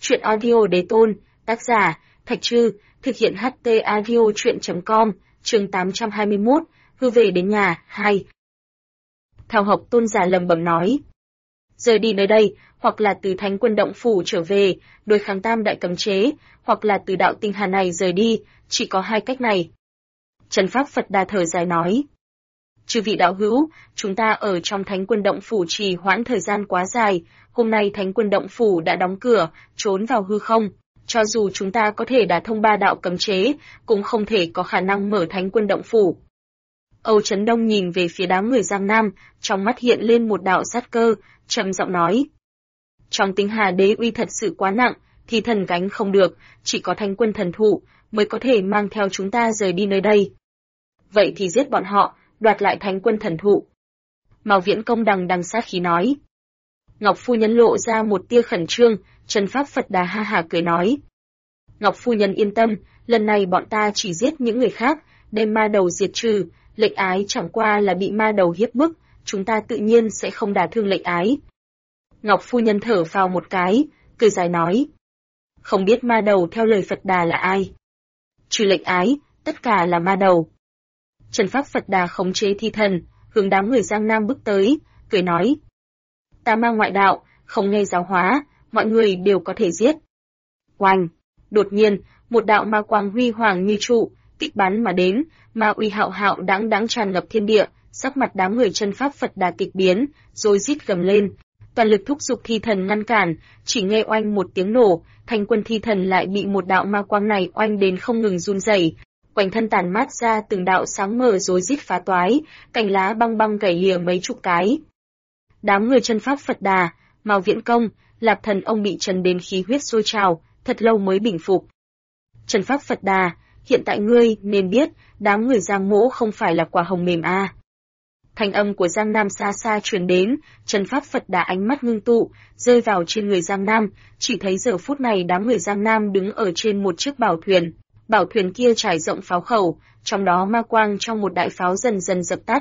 Truyện audio đế tôn, tác giả, Thạch Trư, thực hiện HT audio truyện.com, chương 821, hư về đến nhà, 2. Thảo Học Tôn giả lầm bầm nói. Rời đi nơi đây, hoặc là từ Thánh Quân Động Phủ trở về, đối kháng tam đại cấm chế, hoặc là từ đạo tinh hà này rời đi, chỉ có hai cách này. Trần Pháp Phật Đà thở dài nói. Chư vị đạo hữu, chúng ta ở trong Thánh Quân Động Phủ trì hoãn thời gian quá dài, hôm nay Thánh Quân Động Phủ đã đóng cửa, trốn vào hư không. Cho dù chúng ta có thể đả thông ba đạo cấm chế, cũng không thể có khả năng mở Thánh Quân Động Phủ. Âu Chấn Đông nhìn về phía đám người Giang Nam, trong mắt hiện lên một đạo sát cơ, trầm giọng nói. Trong tinh hà đế uy thật sự quá nặng, thì thần gánh không được, chỉ có Thánh Quân thần thụ mới có thể mang theo chúng ta rời đi nơi đây. Vậy thì giết bọn họ, đoạt lại Thánh Quân thần thụ. Mao Viễn Công đằng sát khí nói. Ngọc phu nhân lộ ra một tia khẩn trương, Trần Pháp Phật Đà ha hả cười nói. Ngọc phu nhân yên tâm, lần này bọn ta chỉ giết những người khác, đem ma đầu diệt trừ, Lệnh Ái chẳng qua là bị ma đầu hiếp bức, chúng ta tự nhiên sẽ không đả thương Lệnh Ái. Ngọc phu nhân thở vào một cái, cười dài nói. Không biết ma đầu theo lời Phật Đà là ai? Trừ Lệnh Ái, tất cả là ma đầu. Trần Pháp Phật Đà khống chế thi thần, hướng đám người Giang Nam bước tới, cười nói. Ta ma ngoại đạo, không nghe giáo hóa, mọi người đều có thể giết. Oanh! Đột nhiên, một đạo ma quang huy hoàng như trụ, kích bắn mà đến, ma uy hạo hạo đáng tràn ngập thiên địa, sắc mặt đám người Chân Pháp Phật Đà kịch biến, rồi rít gầm lên. Toàn lực thúc giục thi thần ngăn cản, chỉ nghe oanh một tiếng nổ, Thánh Quân thi thần lại bị một đạo ma quang này oanh đến không ngừng run rẩy, quanh thân tản mát ra từng đạo sáng mờ rối rít phá toái, cành lá băng gãy lìa mấy chục cái. Đám người Chân Pháp Phật Đà, Mao Viễn Công, Lạp Thần ông bị trần đến khí huyết sôi trào, thật lâu mới bình phục. Trần Pháp Phật Đà, hiện tại ngươi nên biết, đám người Giang Mỗ không phải là quả hồng mềm a. Thanh âm của Giang Nam xa xa truyền đến, Trần Pháp Phật Đà ánh mắt ngưng tụ, rơi vào trên người Giang Nam, chỉ thấy giờ phút này đám người Giang Nam đứng ở trên một chiếc bảo thuyền kia trải rộng pháo khẩu, trong đó ma quang trong một đại pháo dần dần dập tắt.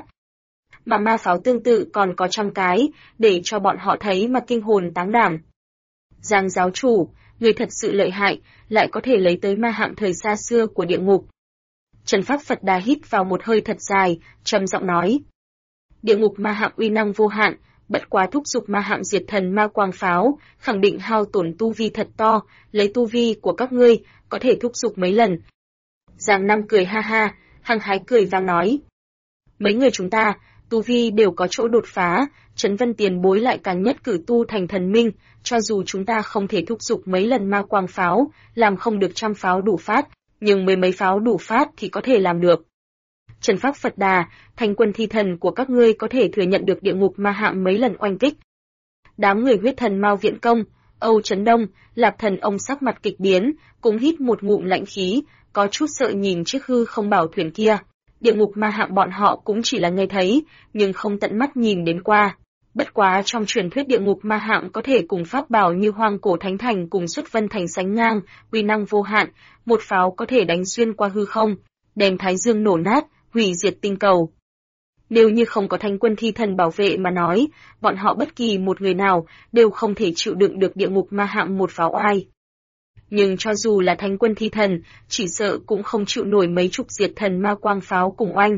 Mà ma pháo tương tự còn có trăm cái, để cho bọn họ thấy mà kinh hồn táng đảm. Giang giáo chủ, người thật sự lợi hại, lại có thể lấy tới ma hạm thời xa xưa của địa ngục. Trần Pháp Phật Đà hít vào một hơi thật dài, trầm giọng nói. Địa ngục ma hạm uy năng vô hạn, bất quá thúc giục ma hạm diệt thần ma quang pháo, khẳng định hao tổn tu vi thật to, lấy tu vi của các ngươi, có thể thúc giục mấy lần. Giang Nam cười ha ha, hăng hái cười vang nói. Mấy người chúng ta, tu vi đều có chỗ đột phá, Trấn Vân tiền bối lại càng nhất cử tu thành thần minh, cho dù chúng ta không thể thúc giục mấy lần ma quang pháo, làm không được 100 pháo đủ phát, nhưng mấy pháo đủ phát thì có thể làm được. Trần Pháp Phật Đà, Thánh Quân thi thần của các ngươi có thể thừa nhận được địa ngục ma hạm mấy lần oanh kích. Đám người huyết thần Mao Viễn Công, Âu Chấn Đông, Lạp Thần ông sắc mặt kịch biến, cũng hít một ngụm lạnh khí, có chút sợ nhìn chiếc hư không bảo thuyền kia. Địa ngục ma hạm bọn họ cũng chỉ là nghe thấy, nhưng không tận mắt nhìn đến qua. Bất quá trong truyền thuyết địa ngục ma hạm có thể cùng pháp bảo như Hoang Cổ Thánh Thành cùng Xuất Vân Thành sánh ngang, uy năng vô hạn, một pháo có thể đánh xuyên qua hư không, đem Thái Dương nổ nát, hủy diệt tinh cầu. Nếu như không có Thánh Quân thi thần bảo vệ mà nói, bọn họ bất kỳ một người nào đều không thể chịu đựng được địa ngục ma hạm một pháo oai. Nhưng cho dù là Thánh Quân thi thần, chỉ sợ cũng không chịu nổi mấy chục diệt thần ma quang pháo cùng oanh.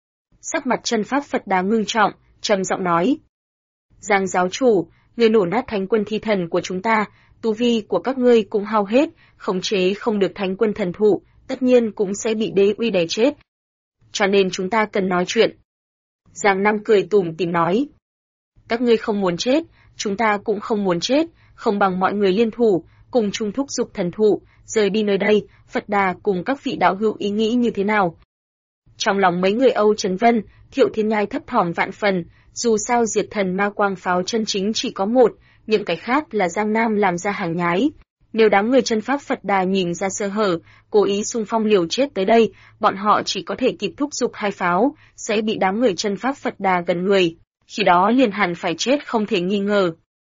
Sắc mặt Chân Pháp Phật Đà ngưng trọng, trầm giọng nói. Giang giáo chủ, người nổ nát Thánh Quân thi thần của chúng ta, tu vi của các ngươi cũng hao hết, khống chế không được Thánh Quân thần thụ, tất nhiên cũng sẽ bị đế uy đè chết. Cho nên chúng ta cần nói chuyện. Giang Nam cười tủm tỉm nói. Các ngươi không muốn chết, chúng ta cũng không muốn chết, không bằng mọi người liên thủ, cùng chung thúc giục thần thụ, rời đi nơi đây, Phật Đà cùng các vị đạo hữu ý nghĩ như thế nào? Trong lòng mấy người Âu Trấn Vân, Thiệu Thiên Nhai thấp thỏm vạn phần, dù sao diệt thần ma quang pháo chân chính chỉ có một, những cái khác là Giang Nam làm ra hàng nhái. Nếu đám người Chân Pháp Phật Đà nhìn ra sơ hở, cố ý xung phong liều chết tới đây, bọn họ chỉ có thể kịp thúc giục 2 pháo, sẽ bị đám người Chân Pháp Phật Đà gần người, khi đó liền hẳn phải chết không thể nghi ngờ.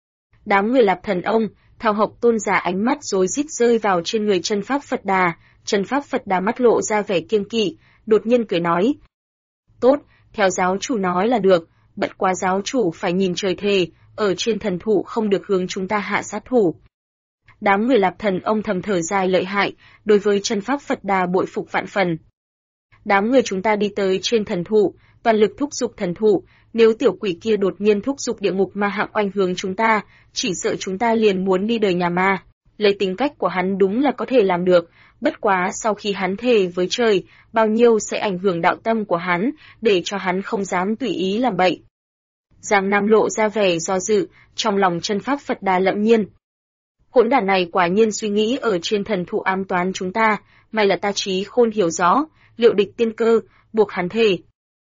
Đám người Lạp Thần ông, Thảo Học Tôn giả ánh mắt rối rít rơi vào trên người Chân Pháp Phật Đà, Chân Pháp Phật Đà mắt lộ ra vẻ kiêng kỵ, đột nhiên cười nói. Tốt, theo giáo chủ nói là được, bất quá giáo chủ phải nhìn trời thề, ở trên thần thụ không được hướng chúng ta hạ sát thủ. đám người Lạp Thần ông thầm thở dài lợi hại, đối với chân pháp Phật Đà bội phục vạn phần. Đám người chúng ta đi tới trên thần thụ, toàn lực thúc giục thần thụ, nếu tiểu quỷ kia đột nhiên thúc giục địa ngục ma hạng oanh hướng chúng ta, chỉ sợ chúng ta liền muốn đi đời nhà ma. Lấy tính cách của hắn đúng là có thể làm được, bất quá sau khi hắn thề với trời, bao nhiêu sẽ ảnh hưởng đạo tâm của hắn, để cho hắn không dám tùy ý làm bậy. Giang Nam lộ ra vẻ do dự, trong lòng chân pháp Phật Đà lậm nhiên. Hỗn đản này quả nhiên suy nghĩ ở trên thần thụ ám toán chúng ta, may là ta trí khôn hiểu rõ, liệu địch tiên cơ, buộc hắn thề.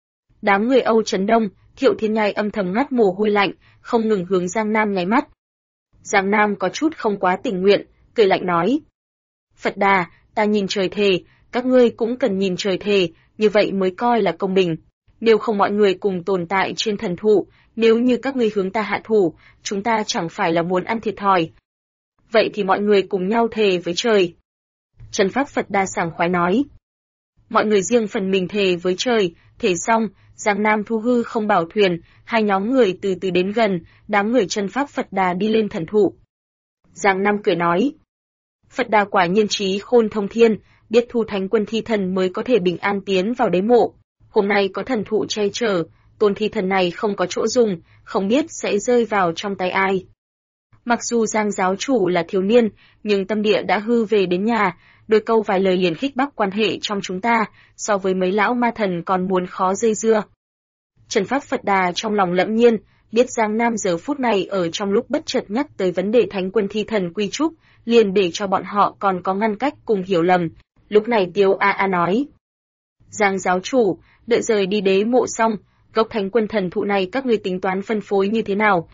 Đám người Âu Trấn Đông, Thiệu Thiên Nhai âm thầm ngắt mồ hôi lạnh, không ngừng hướng Giang Nam nháy mắt. Giang Nam có chút không quá tình nguyện, cười lạnh nói. Phật Đà, ta nhìn trời thề, các ngươi cũng cần nhìn trời thề, như vậy mới coi là công bình. Nếu không mọi người cùng tồn tại trên thần thụ, nếu như các ngươi hướng ta hạ thủ, chúng ta chẳng phải là muốn ăn thiệt thòi. Vậy thì mọi người cùng nhau thề với trời. Chân pháp Phật Đà sảng khoái nói. Mọi người riêng phần mình thề với trời, thề xong, Giang Nam thu hư không bảo thuyền, hai nhóm người từ từ đến gần, đám người chân pháp Phật Đà đi lên thần thụ. Giang Nam cười nói. Phật Đà quả nhiên trí khôn thông thiên, biết thu thánh quân thi thần mới có thể bình an tiến vào đế mộ. Hôm nay có thần thụ che chở, tôn thi thần này không có chỗ dùng, không biết sẽ rơi vào trong tay ai. Mặc dù Giang giáo chủ là thiếu niên, nhưng tâm địa đã hư về đến nhà, đôi câu vài lời liền khích bác quan hệ trong chúng ta, so với mấy lão ma thần còn muốn khó dây dưa. Trần pháp Phật Đà trong lòng lẫm nhiên, biết Giang Nam giờ phút này ở trong lúc bất chợt nhắc tới vấn đề thánh quân thi thần quy trúc, liền để cho bọn họ còn có ngăn cách cùng hiểu lầm. Lúc này Tiêu A nói. Giang giáo chủ, đợi rời đi đế mộ xong, gốc thánh quân thần thụ này các ngươi tính toán phân phối như thế nào?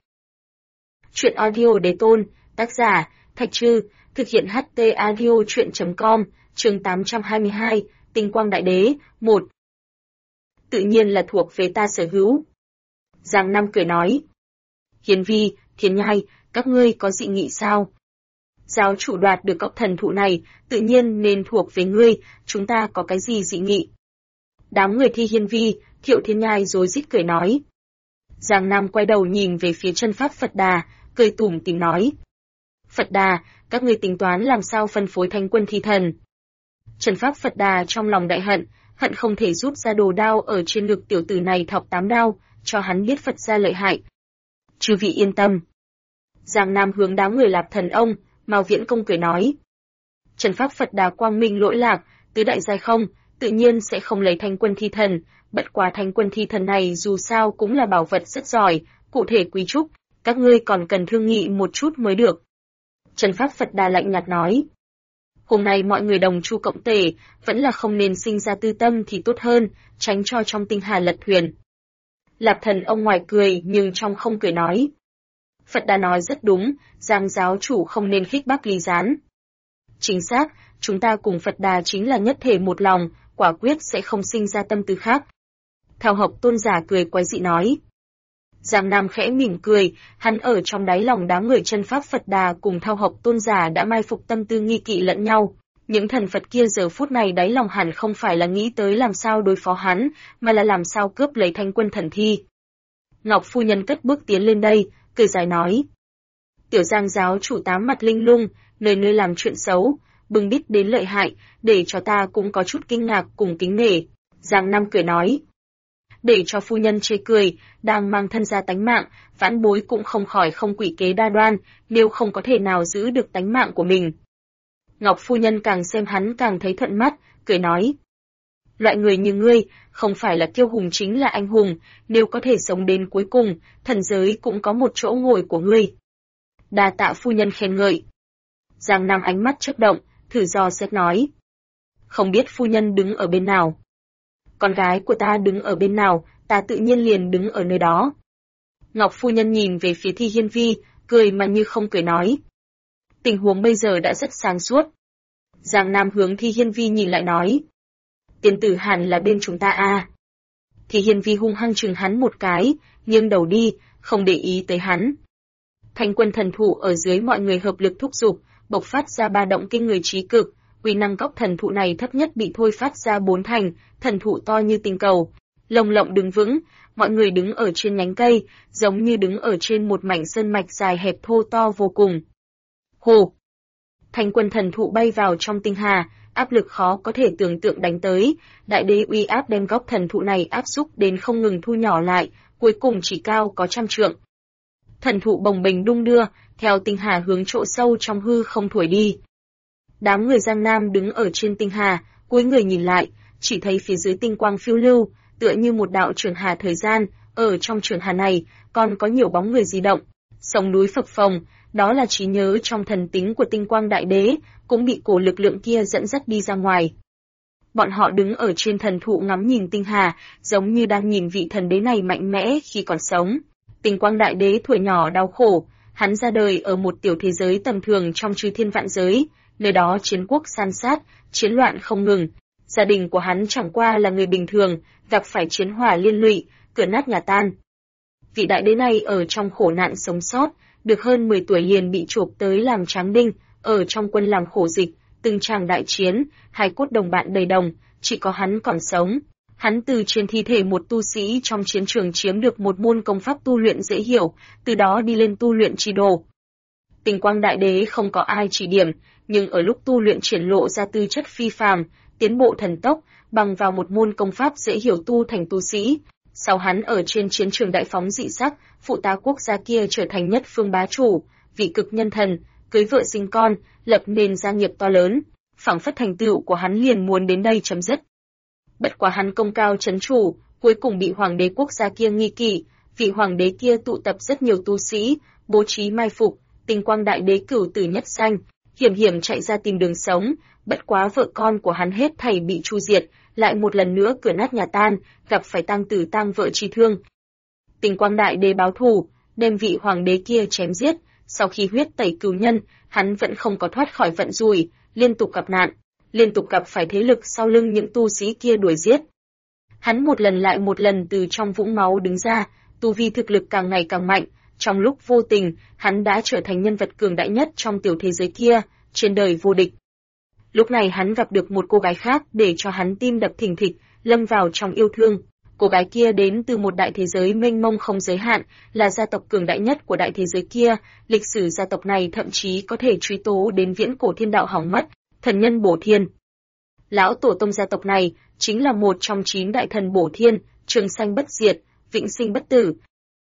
Chuyện audio đế tôn, tác giả, Thạch Trư, thực hiện HT audio chuyện.com, chương 822, Tinh Quang Đại Đế, 1. Tự nhiên là thuộc về ta sở hữu. Giang Nam cười nói. Hiền Vi, Thiên Nhai, các ngươi có dị nghị sao? Giáo chủ đoạt được cọc thần thụ này, tự nhiên nên thuộc về ngươi, chúng ta có cái gì dị nghị? Đám người Thi Hiên Vi, Thiệu Thiên Nhai rối rít cười nói. Giang Nam quay đầu nhìn về phía chân pháp Phật Đà, cười tủm tỉm nói. Phật Đà, các ngươi tính toán làm sao phân phối thánh quân thi thần? Chân pháp Phật Đà trong lòng đại hận, hận không thể rút ra đồ đao ở trên ngực tiểu tử này thọc 8 đao, cho hắn biết Phật gia lợi hại. Chư vị yên tâm. Giang Nam hướng đám người Lạp Thần ông, Mao Viễn Công cười nói. Chân pháp Phật Đà quang minh lỗi lạc, tứ đại giai không, tự nhiên sẽ không lấy thánh quân thi thần, bất quá thánh quân thi thần này dù sao cũng là bảo vật rất giỏi, cụ thể quý trúc, các ngươi còn cần thương nghị một chút mới được. Chân pháp Phật Đà lạnh nhạt nói. Hôm nay mọi người đồng chu cộng tể, vẫn là không nên sinh ra tư tâm thì tốt hơn, tránh cho trong tinh hà lật thuyền. Lạp Thần ông ngoài cười nhưng trong không cười nói. Phật Đà nói rất đúng, Giang giáo chủ không nên khích bác ly gián. Chính xác, chúng ta cùng Phật Đà chính là nhất thể một lòng, quả quyết sẽ không sinh ra tâm tư khác. Thảo Học Tôn giả cười quái dị nói. Giang Nam khẽ mỉm cười, hắn ở trong đáy lòng đám người chân pháp Phật Đà cùng Thao Học Tôn giả đã mai phục tâm tư nghi kỵ lẫn nhau. Những thần Phật kia giờ phút này đáy lòng hẳn không phải là nghĩ tới làm sao đối phó hắn, mà là làm sao cướp lấy thánh quân thần thi. Ngọc phu nhân cất bước tiến lên đây, cười dài nói. Tiểu Giang giáo chủ tám mặt linh lung, nơi nơi làm chuyện xấu, bưng bít đến lợi hại, để cho ta cũng có chút kinh ngạc cùng kính nể. Giang Nam cười nói. Để cho phu nhân chê cười, đang mang thân ra tánh mạng, vãn bối cũng không khỏi không quỷ kế đa đoan, nếu không có thể nào giữ được tánh mạng của mình. Ngọc phu nhân càng xem hắn càng thấy thuận mắt, cười nói. Loại người như ngươi, không phải là kiêu hùng chính là anh hùng, nếu có thể sống đến cuối cùng, thần giới cũng có một chỗ ngồi của ngươi. Đa tạ phu nhân khen ngợi. Giang Nam ánh mắt chớp động, thử dò xét nói. Không biết phu nhân đứng ở bên nào. Con gái của ta đứng ở bên nào, ta tự nhiên liền đứng ở nơi đó. Ngọc phu nhân nhìn về phía Thi Hiên Vi, cười mà như không cười nói. Tình huống bây giờ đã rất sáng suốt. Giang Nam hướng Thi Hiên Vi nhìn lại nói. Tiên tử hẳn là bên chúng ta à. Thi Hiên Vi hung hăng chừng hắn một cái, nghiêng đầu đi, không để ý tới hắn. Thanh quân thần thụ ở dưới mọi người hợp lực thúc giục, bộc phát ra ba động kinh người trí cực. Uy năng gốc thần thụ này thấp nhất bị thôi phát ra 4 thành, thần thụ to như tinh cầu, lồng lộng đứng vững, mọi người đứng ở trên nhánh cây, giống như đứng ở trên một mảnh sơn mạch dài hẹp thô to vô cùng. Hồ! Thành quân thần thụ bay vào trong tinh hà, áp lực khó có thể tưởng tượng đánh tới, đại đế uy áp đem gốc thần thụ này áp xúc đến không ngừng thu nhỏ lại, cuối cùng chỉ cao có 100 trượng. Thần thụ bồng bềnh đung đưa, theo tinh hà hướng chỗ sâu trong hư không thổi đi. Đám người Giang Nam đứng ở trên tinh hà, cúi người nhìn lại, chỉ thấy phía dưới tinh quang phiêu lưu, tựa như một đạo trường hà thời gian, ở trong trường hà này còn có nhiều bóng người di động, sông núi phập phồng, đó là trí nhớ trong thần tính của tinh quang đại đế, cũng bị cổ lực lượng kia dẫn dắt đi ra ngoài. Bọn họ đứng ở trên thần thụ ngắm nhìn tinh hà, giống như đang nhìn vị thần đế này mạnh mẽ khi còn sống. Tinh quang đại đế tuổi nhỏ đau khổ, hắn ra đời ở một tiểu thế giới tầm thường trong chư thiên vạn giới, nơi đó chiến quốc san sát, chiến loạn không ngừng. Gia đình của hắn chẳng qua là người bình thường, gặp phải chiến hỏa liên lụy, cửa nát nhà tan. Vị đại đế này ở trong khổ nạn sống sót, được hơn 10 tuổi liền bị chộp tới làm tráng đinh, ở trong quân làm khổ dịch, từng tràng đại chiến, hài cốt đồng bạn đầy đồng, chỉ có hắn còn sống. Hắn từ trên thi thể một tu sĩ trong chiến trường chiếm được một môn công pháp tu luyện dễ hiểu, từ đó đi lên tu luyện chi đồ. Tinh quang đại đế không có ai chỉ điểm, nhưng ở lúc tu luyện triển lộ ra tư chất phi phàm, tiến bộ thần tốc, bằng vào một môn công pháp dễ hiểu tu thành tu sĩ. Sau hắn ở trên chiến trường đại phóng dị sắc, phụ tá quốc gia kia trở thành nhất phương bá chủ, vị cực nhân thần, cưới vợ sinh con, lập nên gia nghiệp to lớn. Phảng phất thành tựu của hắn liền muốn đến đây chấm dứt. Bất quá hắn công cao chấn chủ, cuối cùng bị hoàng đế quốc gia kia nghi kỵ, vị hoàng đế kia tụ tập rất nhiều tu sĩ, bố trí mai phục, tinh quang đại đế cửu tử nhất sanh, hiểm hiểm chạy ra tìm đường sống, bất quá vợ con của hắn hết thảy bị tru diệt, lại một lần nữa cửa nát nhà tan, gặp phải tang tử tang vợ chi thương. Tinh quang đại đế báo thù, đem vị hoàng đế kia chém giết, sau khi huyết tẩy cừu nhân, hắn vẫn không có thoát khỏi vận rủi, liên tục gặp nạn, liên tục gặp phải thế lực sau lưng những tu sĩ kia đuổi giết. Hắn một lần lại một lần từ trong vũng máu đứng ra, tu vi thực lực càng ngày càng mạnh, trong lúc vô tình, hắn đã trở thành nhân vật cường đại nhất trong tiểu thế giới kia, trên đời vô địch. Lúc này hắn gặp được một cô gái khác để cho hắn tim đập thình thịch, lâm vào trong yêu thương. Cô gái kia đến từ một đại thế giới mênh mông không giới hạn, là gia tộc cường đại nhất của đại thế giới kia, lịch sử gia tộc này thậm chí có thể truy tố đến viễn cổ thiên đạo hỏng mất, thần nhân bổ thiên. Lão tổ tông gia tộc này chính là một trong 9 đại thần bổ thiên, trường sanh bất diệt, vĩnh sinh bất tử.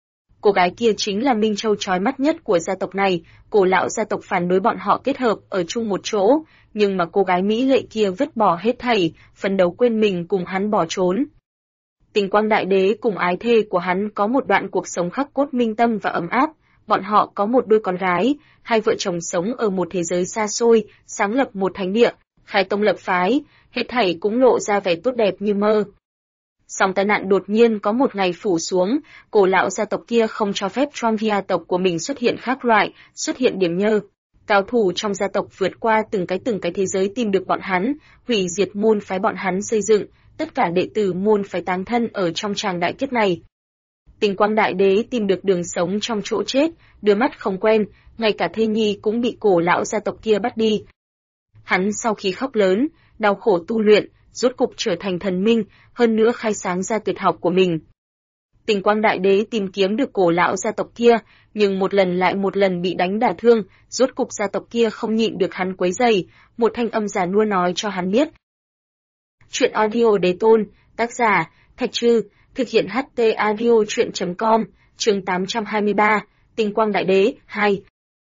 Cô gái kia chính là minh châu chói mắt nhất của gia tộc này, cổ lão gia tộc phản đối bọn họ kết hợp ở chung một chỗ, nhưng mà cô gái mỹ lệ kia vứt bỏ hết thảy, phấn đấu quên mình cùng hắn bỏ trốn. Tinh quang đại đế cùng ái thê của hắn có một đoạn cuộc sống khắc cốt minh tâm và ấm áp, bọn họ có một đôi con gái, hai vợ chồng sống ở một thế giới xa xôi, sáng lập một thánh địa, khai tông lập phái, hết thảy cũng lộ ra vẻ tốt đẹp như mơ. Song tai nạn đột nhiên có một ngày phủ xuống, cổ lão gia tộc kia không cho phép Tronvia tộc của mình xuất hiện khác loại, xuất hiện điểm nhơ. Cao thủ trong gia tộc vượt qua từng cái thế giới tìm được bọn hắn, hủy diệt môn phái bọn hắn xây dựng, tất cả đệ tử môn phái táng thân ở trong tràng đại kiếp này. Tinh quang đại đế tìm được đường sống trong chỗ chết, đưa mắt không quen, ngay cả thê nhi cũng bị cổ lão gia tộc kia bắt đi. Hắn sau khi khóc lớn, đau khổ tu luyện, rốt cục trở thành thần minh, hơn nữa khai sáng ra tuyệt học của mình. Tinh quang đại đế tìm kiếm được cổ lão gia tộc kia, nhưng một lần lại một lần bị đánh đả thương, rốt cục gia tộc kia không nhịn được hắn quấy rầy, một thanh âm già nua nói cho hắn biết. Chuyện audio đế tôn, tác giả, Thạch Trư, thực hiện HT audio chuyện.com, chương 823, Tinh quang đại đế, 2.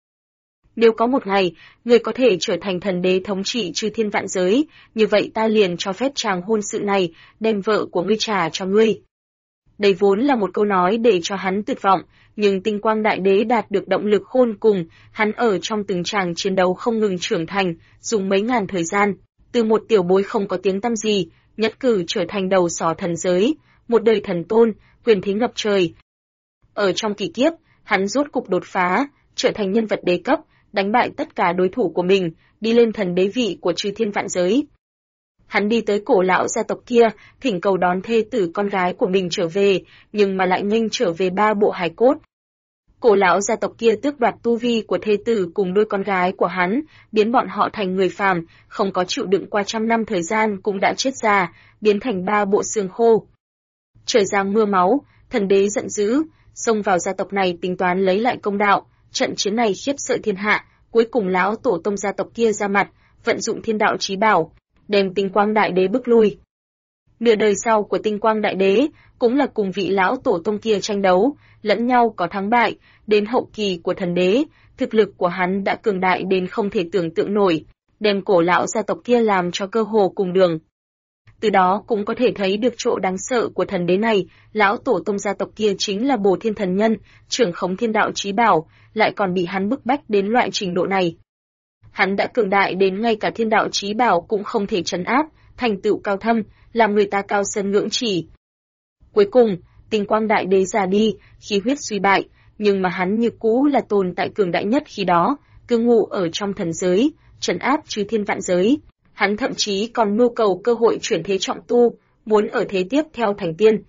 Nếu có một ngày, người có thể trở thành thần đế thống trị chư thiên vạn giới, như vậy ta liền cho phép chàng hôn sự này, đem vợ của ngươi trả cho ngươi. Đây vốn là một câu nói để cho hắn tuyệt vọng, nhưng tinh quang đại đế đạt được động lực khôn cùng, hắn ở trong từng tràng chiến đấu không ngừng trưởng thành, dùng mấy ngàn thời gian, từ một tiểu bối không có tiếng tăm gì, nhất cử trở thành đầu sỏ thần giới, một đời thần tôn, quyền thế ngập trời. Ở trong kỳ kiếp, hắn rốt cục đột phá, trở thành nhân vật đế cấp, đánh bại tất cả đối thủ của mình, đi lên thần đế vị của chư thiên vạn giới. Hắn đi tới cổ lão gia tộc kia, thỉnh cầu đón thê tử con gái của mình trở về, nhưng mà lại nghênh trở về 3 bộ hài cốt. Cổ lão gia tộc kia tước đoạt tu vi của thê tử cùng đôi con gái của hắn, biến bọn họ thành người phàm, không có chịu đựng qua 100 năm thời gian cũng đã chết già, biến thành 3 bộ xương khô. Trời giáng mưa máu, thần đế giận dữ, xông vào gia tộc này tính toán lấy lại công đạo, trận chiến này khiếp sợ thiên hạ, cuối cùng lão tổ tông gia tộc kia ra mặt, vận dụng thiên đạo chí bảo, đem Tinh Quang Đại Đế bức lui. Nửa đời sau của Tinh Quang Đại Đế cũng là cùng vị lão tổ tông kia tranh đấu, lẫn nhau có thắng bại, đến hậu kỳ của thần đế, thực lực của hắn đã cường đại đến không thể tưởng tượng nổi, đem cổ lão gia tộc kia làm cho cơ hồ cùng đường. Từ đó cũng có thể thấy được chỗ đáng sợ của thần đế này, lão tổ tông gia tộc kia chính là Bồ Thiên Thần Nhân, trưởng khống thiên đạo chí bảo, lại còn bị hắn bức bách đến loại trình độ này. Hắn đã cường đại đến ngay cả thiên đạo chí bảo cũng không thể trấn áp, thành tựu cao thâm, làm người ta cao sơn ngưỡng chỉ. Cuối cùng, Tinh Quang Đại Đế già đi, khí huyết suy bại, nhưng mà hắn như cũ là tồn tại cường đại nhất khi đó, cư ngụ ở trong thần giới, trấn áp chư thiên vạn giới. Hắn thậm chí còn mưu cầu cơ hội chuyển thế trọng tu, muốn ở thế tiếp theo thành tiên.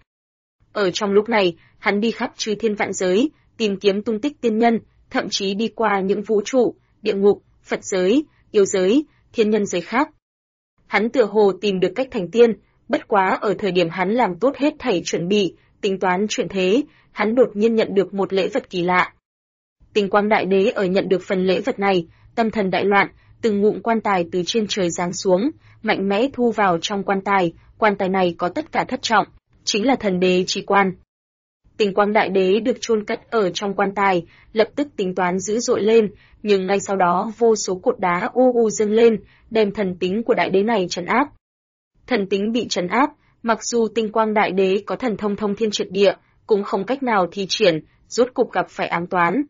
Ở trong lúc này, hắn đi khắp chư thiên vạn giới, tìm kiếm tung tích tiên nhân, thậm chí đi qua những vũ trụ, địa ngục, Phật giới, yêu giới, thiên nhân giới khác. Hắn tựa hồ tìm được cách thành tiên, bất quá ở thời điểm hắn làm tốt hết thảy chuẩn bị, tính toán chuyển thế, hắn đột nhiên nhận được một lễ vật kỳ lạ. Tinh Quang Đại Đế ở nhận được phần lễ vật này, tâm thần đại loạn, từng ngụm quan tài từ trên trời giáng xuống, mạnh mẽ thu vào trong quan tài này có tất cả thất trọng, chính là thần đế chi quan. Tinh Quang Đại Đế được chôn cất ở trong quan tài, lập tức tính toán dữ dội lên, nhưng ngay sau đó vô số cột đá dâng lên, đem thần tính của Đại Đế này trấn áp. Thần tính bị trấn áp, mặc dù Tinh Quang Đại Đế có thần thông thông thiên triệt địa, cũng không cách nào thi triển, rốt cục gặp phải ám toán.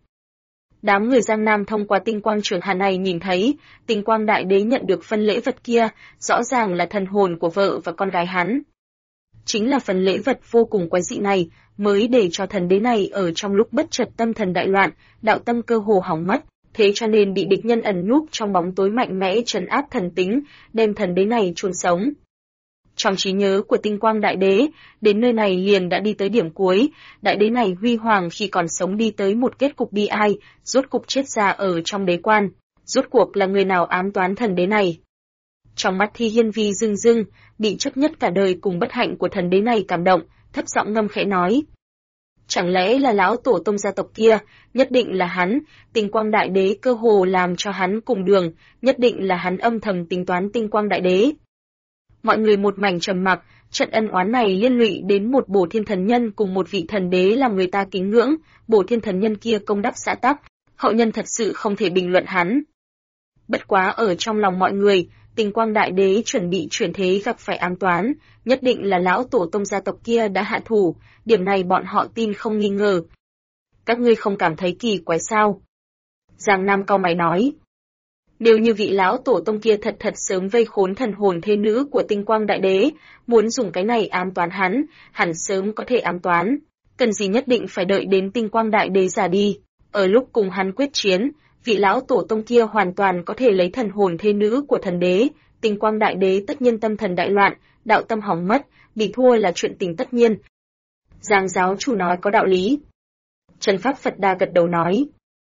Đám người Giang Nam thông qua Tinh Quang Trường Hà này nhìn thấy, Tinh Quang Đại Đế nhận được phần lễ vật kia, rõ ràng là thần hồn của vợ và con gái hắn. Chính là phần lễ vật vô cùng quái dị này, mới để cho thần đế này ở trong lúc bất chợt tâm thần đại loạn, đạo tâm cơ hồ hỏng mất, thế cho nên bị địch nhân ẩn núp trong bóng tối mạnh mẽ trấn áp thần tính, đem thần đế này chôn sống. Trong trí nhớ của Tinh Quang Đại Đế, đến nơi này liền đã đi tới điểm cuối, Đại Đế này huy hoàng khi còn sống đi tới một kết cục bi ai, rốt cục chết ra ở trong đế quan, rốt cuộc là người nào ám toán thần đế này. Trong mắt Thi Hiên Vi rưng rưng, bị chấp nhất cả đời cùng bất hạnh của thần đế này cảm động, thấp giọng ngâm khẽ nói. Chẳng lẽ là lão tổ tông gia tộc kia, nhất định là hắn, Tinh Quang Đại Đế cơ hồ làm cho hắn cùng đường, nhất định là hắn âm thầm tính toán Tinh Quang Đại Đế. Mọi người một mảnh trầm mặc, trận ân oán này liên lụy đến một Bổ Thiên Thần Nhân cùng một vị thần đế làm người ta kính ngưỡng, Bổ Thiên Thần Nhân kia công đắc xã tắc, hậu nhân thật sự không thể bình luận hắn. Bất quá ở trong lòng mọi người, Tinh Quang Đại Đế chuẩn bị chuyển thế gặp phải ám toán, nhất định là lão tổ tông gia tộc kia đã hạ thủ, điểm này bọn họ tin không nghi ngờ. Các ngươi không cảm thấy kỳ quái sao? Giang Nam cau mày nói. Nếu như vị lão tổ tông kia thật sớm vây khốn thần hồn thê nữ của Tinh Quang Đại Đế, muốn dùng cái này ám toán hắn, hẳn sớm có thể ám toán, cần gì nhất định phải đợi đến Tinh Quang Đại Đế già đi, ở lúc cùng hắn quyết chiến, vị lão tổ tông kia hoàn toàn có thể lấy thần hồn thê nữ của thần đế, Tinh Quang Đại Đế tất nhiên tâm thần đại loạn, đạo tâm hỏng mất, bị thua là chuyện tình tất nhiên. Giang giáo chủ nói có đạo lý. Trần Pháp Phật Đà gật đầu nói.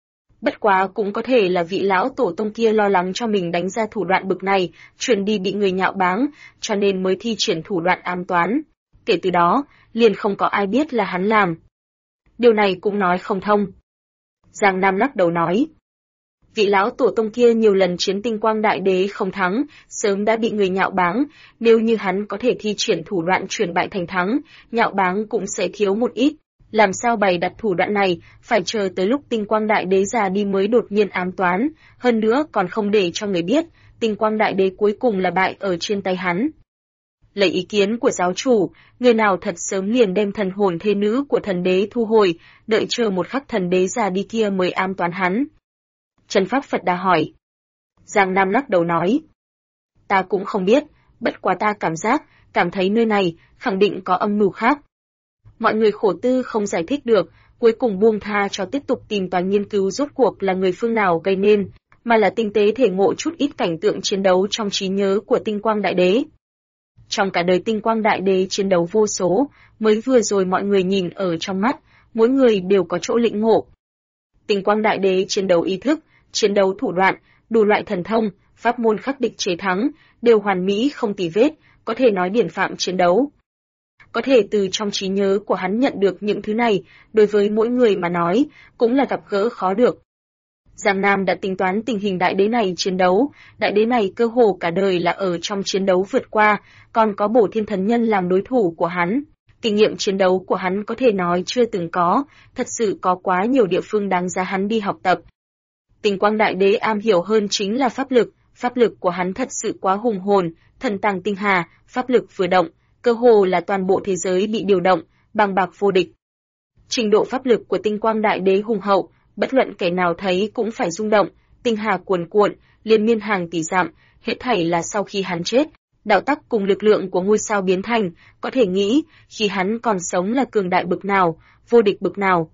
Bất quá cũng có thể là vị lão tổ tông kia lo lắng cho mình đánh ra thủ đoạn bực này, truyền đi bị người nhạo báng, cho nên mới thi triển thủ đoạn ám toán. Kể từ đó, liền không có ai biết là hắn làm. Điều này cũng nói không thông. Giang Nam lắc đầu nói. Vị lão tổ tông kia nhiều lần chiến Tinh Quang Đại Đế không thắng, sớm đã bị người nhạo báng, nếu như hắn có thể thi triển thủ đoạn chuyển bại thành thắng, nhạo báng cũng sẽ thiếu một ít. Làm sao bày đặt thủ đoạn này, phải chờ tới lúc Tinh Quang Đại Đế già đi mới đột nhiên ám toán, hơn nữa còn không để cho người biết, Tinh Quang Đại Đế cuối cùng là bại ở trên tay hắn. Lấy ý kiến của giáo chủ, người nào thật sớm liền đem thần hồn thê nữ của thần đế thu hồi, đợi chờ một khắc thần đế già đi kia mới ám toán hắn. Trần Pháp Phật Đà hỏi. Giang Nam lắc đầu nói. Ta cũng không biết, bất quá ta cảm thấy nơi này, khẳng định có âm mưu khác. Mọi người khổ tư không giải thích được, cuối cùng buông tha cho tiếp tục tìm tòi nghiên cứu rốt cuộc là người phương nào gây nên, mà là tinh tế thể ngộ chút ít cảnh tượng chiến đấu trong trí nhớ của Tinh Quang Đại Đế. Trong cả đời Tinh Quang Đại Đế chiến đấu vô số, mới vừa rồi mọi người nhìn ở trong mắt, mỗi người đều có chỗ lĩnh ngộ. Tinh Quang Đại Đế chiến đấu ý thức, chiến đấu thủ đoạn, đủ loại thần thông, pháp môn khắc địch chế thắng, đều hoàn mỹ không tì vết, có thể nói điển phạm chiến đấu. Có thể từ trong trí nhớ của hắn nhận được những thứ này, đối với mỗi người mà nói, cũng là gặp gỡ khó được. Giang Nam đã tính toán tình hình đại đế này chiến đấu, đại đế này cơ hồ cả đời là ở trong chiến đấu vượt qua, còn có Bổ Thiên Thần Nhân làm đối thủ của hắn. Kinh nghiệm chiến đấu của hắn có thể nói chưa từng có, thật sự có quá nhiều địa phương đáng giá hắn đi học tập. Tinh Quang Đại Đế am hiểu hơn chính là pháp lực của hắn thật sự quá hùng hồn, thần tàng tinh hà, pháp lực vừa động, cơ hồ là toàn bộ thế giới bị điều động, bằng bạc vô địch. Trình độ pháp lực của Tinh Quang Đại Đế hùng hậu, bất luận kẻ nào thấy cũng phải rung động, tinh hà cuồn cuộn, liên miên hàng tỷ dặm, hết thảy là sau khi hắn chết, đạo tắc cùng lực lượng của ngôi sao biến thành, có thể nghĩ, khi hắn còn sống là cường đại bực nào, vô địch bực nào.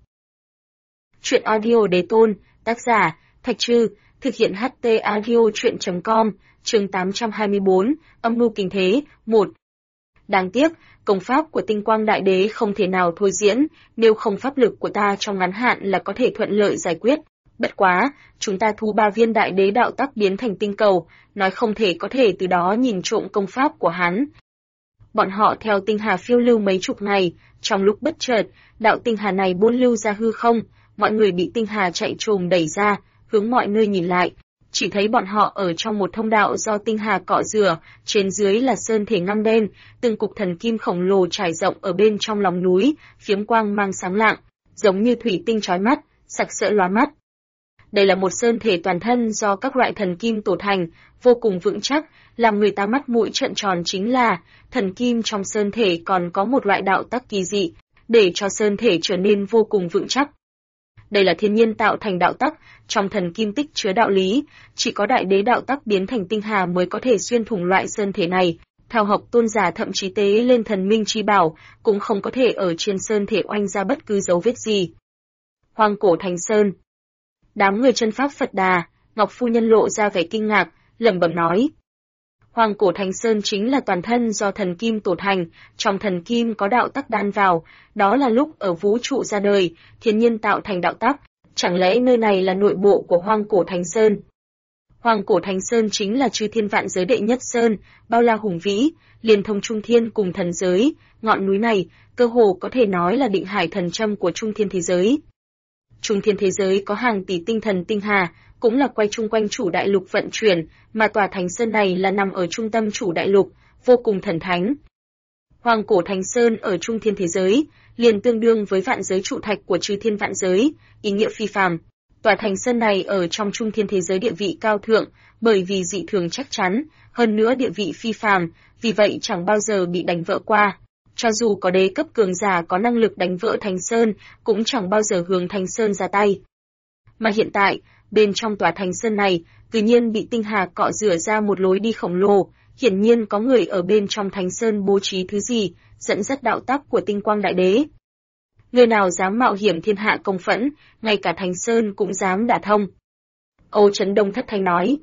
Truyện audio Đế Tôn, tác giả, Thạch Trư, thực hiện HT audio truyện.com, chương 824, âm mưu kinh thế, 1. Đáng tiếc, công pháp của Tinh Quang Đại Đế không thể nào thôi diễn, nếu không pháp lực của ta trong ngắn hạn là có thể thuận lợi giải quyết. Bất quá, chúng ta thu 3 viên Đại Đế đạo tắc biến thành tinh cầu, nói không thể có thể từ đó nhìn trộm công pháp của hắn. Bọn họ theo tinh hà phiêu lưu mấy chục ngày, trong lúc bất chợt, đạo tinh hà này buôn lưu ra hư không, mọi người bị tinh hà chạy trồm đẩy ra, hướng mọi nơi nhìn lại. Chỉ thấy bọn họ ở trong một thông đạo do tinh hà cọ rửa, trên dưới là sơn thể ngăm đen, từng cục thần kim khổng lồ trải rộng ở bên trong lòng núi, phiếm quang mang sáng lạng, giống như thủy tinh chói mắt, sặc sỡ lóa mắt. Đây là một sơn thể toàn thân do các loại thần kim tổ thành, vô cùng vững chắc, làm người ta mắt mũi trợn tròn chính là, thần kim trong sơn thể còn có một loại đạo tắc kỳ dị, để cho sơn thể trở nên vô cùng vững chắc. Đây là thiên nhiên tạo thành đạo tắc, trong thần kim tích chứa đạo lý, chỉ có đại đế đạo tắc biến thành tinh hà mới có thể xuyên thủng loại sơn thể này. Theo học tôn giả thậm chí tế lên thần minh chi bảo, cũng không có thể ở trên sơn thể oanh ra bất cứ dấu vết gì. Hoang cổ thành sơn. Đám người chân pháp Phật Đà, Ngọc Phu Nhân lộ ra vẻ kinh ngạc, lẩm bẩm nói. Hoang cổ thành sơn chính là toàn thân do thần kim tổ thành, trong thần kim có đạo tắc đan vào, đó là lúc ở vũ trụ ra đời, thiên nhiên tạo thành đạo tắc, chẳng lẽ nơi này là nội bộ của hoang cổ thành sơn? Hoang cổ thành sơn chính là chư thiên vạn giới đệ nhất sơn, bao la hùng vĩ, liên thông trung thiên cùng thần giới, ngọn núi này, cơ hồ có thể nói là định hải thần châm của trung thiên thế giới. Trung thiên thế giới có hàng tỷ tinh thần tinh hà, cũng là quay chung quanh chủ đại lục vận chuyển, mà tòa thành sơn này là nằm ở trung tâm chủ đại lục, vô cùng thần thánh. Hoang cổ thành sơn ở trung thiên thế giới, liền tương đương với vạn giới trụ thạch của chư thiên vạn giới, ý nghĩa phi phàm. Tòa thành sơn này ở trong trung thiên thế giới địa vị cao thượng, bởi vì dị thường chắc chắn, hơn nữa địa vị phi phàm, vì vậy chẳng bao giờ bị đánh vỡ qua. Cho dù có đế cấp cường giả có năng lực đánh vỡ thành sơn, cũng chẳng bao giờ hướng thành sơn ra tay. Mà hiện tại, bên trong tòa thành sơn này, tự nhiên bị tinh hà cọ rửa ra một lối đi khổng lồ, hiển nhiên có người ở bên trong thành sơn bố trí thứ gì, dẫn dắt đạo tắc của Tinh Quang Đại Đế. Người nào dám mạo hiểm thiên hạ công phẫn, ngay cả thành sơn cũng dám đả thông. Âu Chấn Đông thất thanh nói.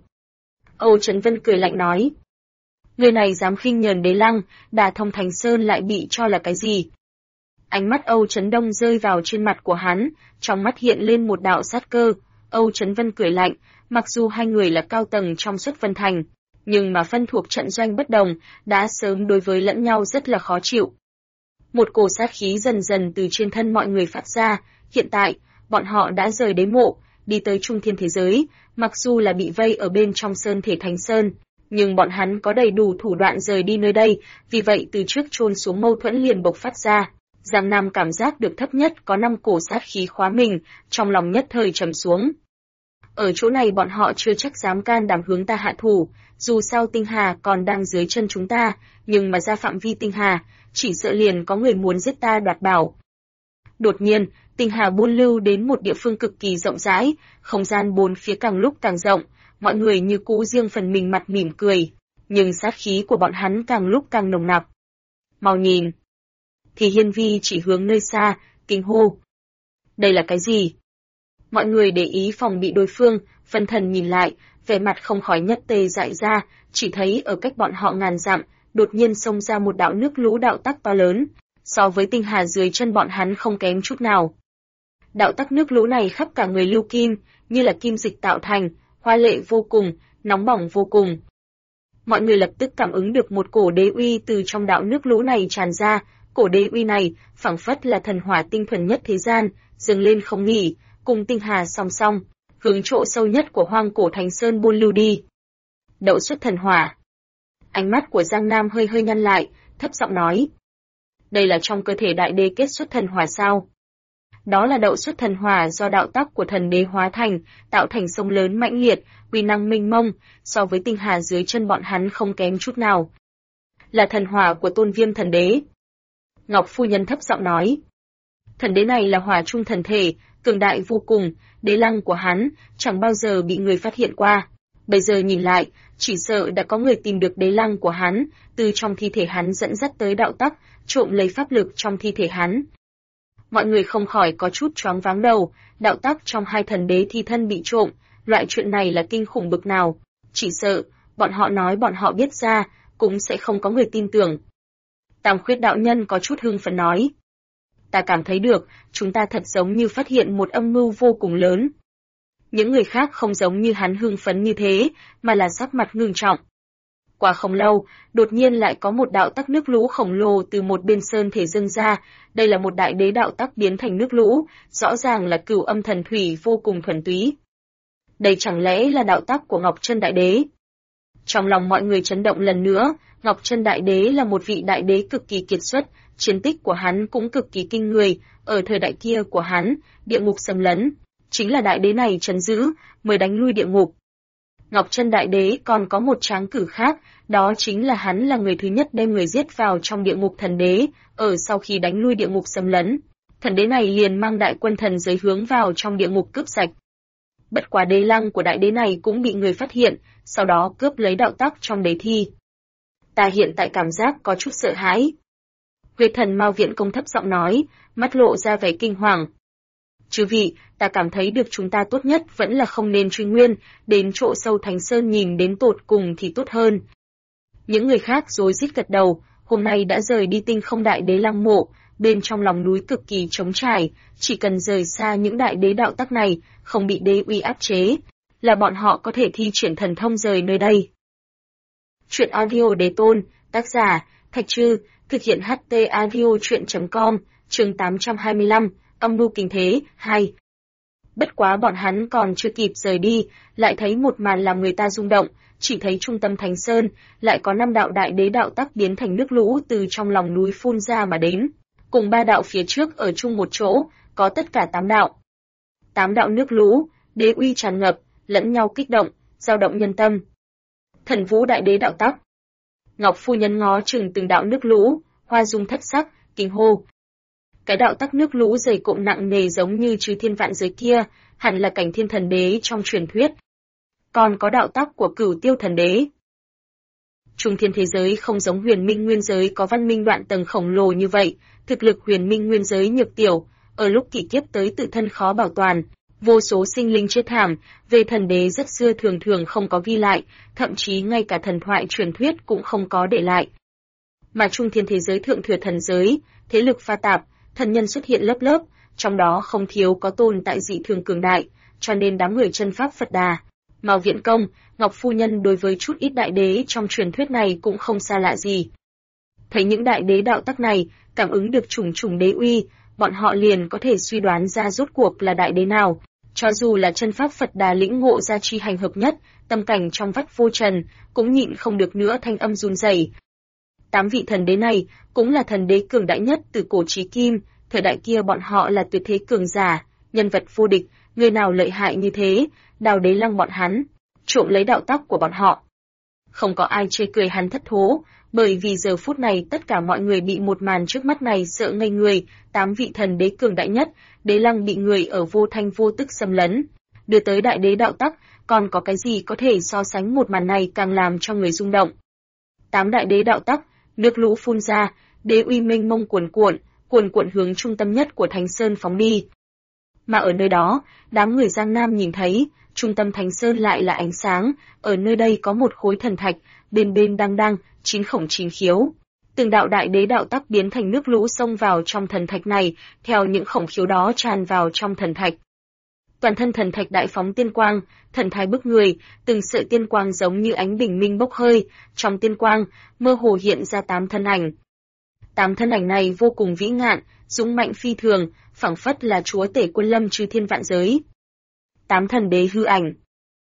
Âu Chấn Vân cười lạnh nói. Người này dám khinh nhờn đế lăng, đả thông thành sơn lại bị cho là cái gì? Ánh mắt Âu Chấn Đông rơi vào trên mặt của hắn, trong mắt hiện lên một đạo sát cơ. Âu Chấn Vân cười lạnh, mặc dù hai người là cao tầng trong Xuất Vân Thành, nhưng mà phân thuộc trận doanh bất đồng, đã sớm đối với lẫn nhau rất là khó chịu. Một cổ sát khí dần dần từ trên thân mọi người phát ra, hiện tại, bọn họ đã rời đế mộ, đi tới trung thiên thế giới, mặc dù là bị vây ở bên trong sơn thể Thánh Sơn, nhưng bọn hắn có đầy đủ thủ đoạn rời đi nơi đây, vì vậy từ trước chôn xuống mâu thuẫn liền bộc phát ra. Giang Nam cảm giác được thấp nhất có 5 cổ sát khí khóa mình, trong lòng nhất thời trầm xuống. Ở chỗ này bọn họ chưa chắc dám can đảm hướng ta hạ thủ, dù sao tinh hà còn đang dưới chân chúng ta, nhưng mà ra phạm vi tinh hà, chỉ sợ liền có người muốn giết ta đoạt bảo. Đột nhiên, tinh hà buôn lưu đến một địa phương cực kỳ rộng rãi, không gian bốn phía càng lúc càng rộng, mọi người như cũ riêng phần mình mặt mỉm cười, nhưng sát khí của bọn hắn càng lúc càng nồng nặc. Mau nhìn! Thì Hiên Vi chỉ hướng nơi xa, kinh hô. Đây là cái gì? Mọi người để ý phòng bị đối phương, phân thần nhìn lại, vẻ mặt không khỏi nhất tề dại ra, chỉ thấy ở cách bọn họ ngàn dặm, đột nhiên xông ra một đạo nước lũ đạo tắc to lớn, so với tinh hà dưới chân bọn hắn không kém chút nào. Đạo tắc nước lũ này khắp cả người lưu kim, như là kim dịch tạo thành, hoa lệ vô cùng, nóng bỏng vô cùng. Mọi người lập tức cảm ứng được một cổ đế uy từ trong đạo nước lũ này tràn ra, cổ đế uy này phảng phất là thần hỏa tinh thuần nhất thế gian, dâng lên không nghỉ, cùng tinh hà song song, hướng chỗ sâu nhất của hoang cổ Thánh Sơn buôn lưu đi. Đậu xuất thần hỏa. Ánh mắt của Giang Nam hơi hơi nhăn lại, thấp giọng nói. Đây là trong cơ thể đại đế kết xuất thần hỏa sao? Đó là đậu xuất thần hỏa do đạo tắc của thần đế hóa thành, tạo thành sông lớn mãnh liệt, uy năng mênh mông, so với tinh hà dưới chân bọn hắn không kém chút nào. Là thần hỏa của Tôn Viêm thần đế. Ngọc phu nhân thấp giọng nói. Thần đế này là hỏa trung thần thể, cường đại vô cùng, đế lăng của hắn chẳng bao giờ bị người phát hiện qua. Bây giờ nhìn lại, chỉ sợ đã có người tìm được đế lăng của hắn, từ trong thi thể hắn dẫn dắt tới đạo tắc, trộm lấy pháp lực trong thi thể hắn. Mọi người không khỏi có chút choáng váng đầu, đạo tắc trong hai thần đế thi thân bị trộm, loại chuyện này là kinh khủng bực nào, chỉ sợ, bọn họ nói bọn họ biết ra, cũng sẽ không có người tin tưởng. Tam Khuyết đạo nhân có chút hưng phấn nói. Ta cảm thấy được, chúng ta thật giống như phát hiện một âm mưu vô cùng lớn. Những người khác không giống như hắn hưng phấn như thế, mà là sắc mặt ngưng trọng. Qua không lâu, đột nhiên lại có một đạo tắc nước lũ khổng lồ từ một bên sơn thể dâng ra, đây là một đại đế đạo tắc biến thành nước lũ, rõ ràng là cửu âm thần thủy vô cùng thuần túy. Đây chẳng lẽ là đạo tắc của Ngọc Chân Đại Đế? Trong lòng mọi người chấn động lần nữa, Ngọc Chân Đại Đế là một vị đại đế cực kỳ kiệt xuất, chiến tích của hắn cũng cực kỳ kinh người, ở thời đại kia của hắn, địa ngục xâm lấn, chính là đại đế này trấn giữ, mới đánh lui địa ngục. Ngọc Chân Đại Đế còn có một tráng cử khác, đó chính là hắn là người thứ nhất đem người giết vào trong địa ngục thần đế, ở sau khi đánh lui địa ngục xâm lấn. Thần đế này liền mang đại quân thần giới hướng vào trong địa ngục cướp sạch. Bất quá đế lăng của đại đế này cũng bị người phát hiện, sau đó cướp lấy đạo tắc trong đế thi. Ta hiện tại cảm giác có chút sợ hãi. Huyết thần Mao Viện Công thấp giọng nói, mắt lộ ra vẻ kinh hoàng. Chư vị, ta cảm thấy được chúng ta tốt nhất vẫn là không nên truy nguyên, đến chỗ sâu Thánh Sơn nhìn đến tột cùng thì tốt hơn. Những người khác rối rít gật đầu, hôm nay đã rời đi Tinh Không Đại Đế lăng mộ, bên trong lòng núi cực kỳ trống trải, chỉ cần rời xa những đại đế đạo tắc này, không bị đế uy áp chế, là bọn họ có thể thi triển thần thông rời nơi đây. Chuyện audio Đế Tôn, tác giả, Thạch Trư, thực hiện HT audio chuyện.com, chương 825, âm mưu kinh thế, 2. Bất quá bọn hắn còn chưa kịp rời đi, lại thấy một màn làm người ta rung động, chỉ thấy trung tâm Thánh Sơn, lại có 5 đạo đại đế đạo tắc biến thành nước lũ từ trong lòng núi phun ra mà đến, cùng 3 đạo phía trước ở chung một chỗ, có tất cả 8 đạo. 8 đạo nước lũ, đế uy tràn ngập, lẫn nhau kích động, dao động nhân tâm. Thần Vũ Đại Đế đạo tắc. Ngọc phu nhân ngó chừng từng đạo nước lũ, hoa dung thất sắc, kinh hô. Cái đạo tắc nước lũ dày cộm nặng nề giống như chư thiên vạn giới kia, hẳn là cảnh thiên thần đế trong truyền thuyết. Còn có đạo tắc của Cửu Tiêu thần đế. Trung thiên thế giới không giống huyền minh nguyên giới có văn minh đoạn tầng khổng lồ như vậy, thực lực huyền minh nguyên giới nhược tiểu, ở lúc kỷ kiếp tới tự thân khó bảo toàn, vô số sinh linh chết thảm, về thần đế rất xưa thường thường không có ghi lại, thậm chí ngay cả thần thoại truyền thuyết cũng không có để lại. Mà trung thiên thế giới thượng thừa thần giới, thế lực pha tạp, thần nhân xuất hiện lớp lớp, trong đó không thiếu có tồn tại dị thường cường đại, cho nên đám người chân pháp Phật Đà, Mao Viện Công, Ngọc phu nhân đối với chút ít đại đế trong truyền thuyết này cũng không xa lạ gì. Thấy những đại đế đạo tắc này, cảm ứng được trùng trùng đế uy, bọn họ liền có thể suy đoán ra rốt cuộc là đại đế nào. Cho dù là chân pháp Phật Đà lĩnh ngộ ra chi hành hợp nhất, tâm cảnh trong vắt vô trần, cũng nhịn không được nữa thanh âm run rẩy. 8 vị thần đế này cũng là thần đế cường đại nhất từ cổ chí kim, thời đại kia bọn họ là tuyệt thế cường giả, nhân vật vô địch, người nào lợi hại như thế, đào đế lăng bọn hắn, trộm lấy đạo tắc của bọn họ. Không có ai chê cười hắn thất thố, bởi vì giờ phút này tất cả mọi người bị một màn trước mắt này sợ ngây người, 8 vị thần đế cường đại nhất, đế lăng bị người ở vô thanh vô tức xâm lấn, đưa tới đại đế đạo tắc, còn có cái gì có thể so sánh một màn này càng làm cho người rung động. 8 đại đế đạo tắc, nước lũ phun ra, đế uy mênh mông cuồn cuộn hướng trung tâm nhất của Thánh Sơn phóng đi. Mà ở nơi đó, đám người Giang Nam nhìn thấy, trung tâm Thánh Sơn lại là ánh sáng, ở nơi đây có một khối thần thạch, bên bên đang 9 khổng 9 khiếu. Từng đạo đại đế đạo tắc biến thành nước lũ xông vào trong thần thạch này, theo những khổng khiếu đó tràn vào trong thần thạch. Toàn thân thần thạch đại phóng tiên quang, thần thái bức người, từng sợi tiên quang giống như ánh bình minh bốc hơi, trong tiên quang, mơ hồ hiện ra 8 thân ảnh. 8 thân ảnh này vô cùng vĩ ngạn, dũng mạnh phi thường, phảng phất là chúa tể quân lâm chư thiên vạn giới. 8 thần đế hư ảnh.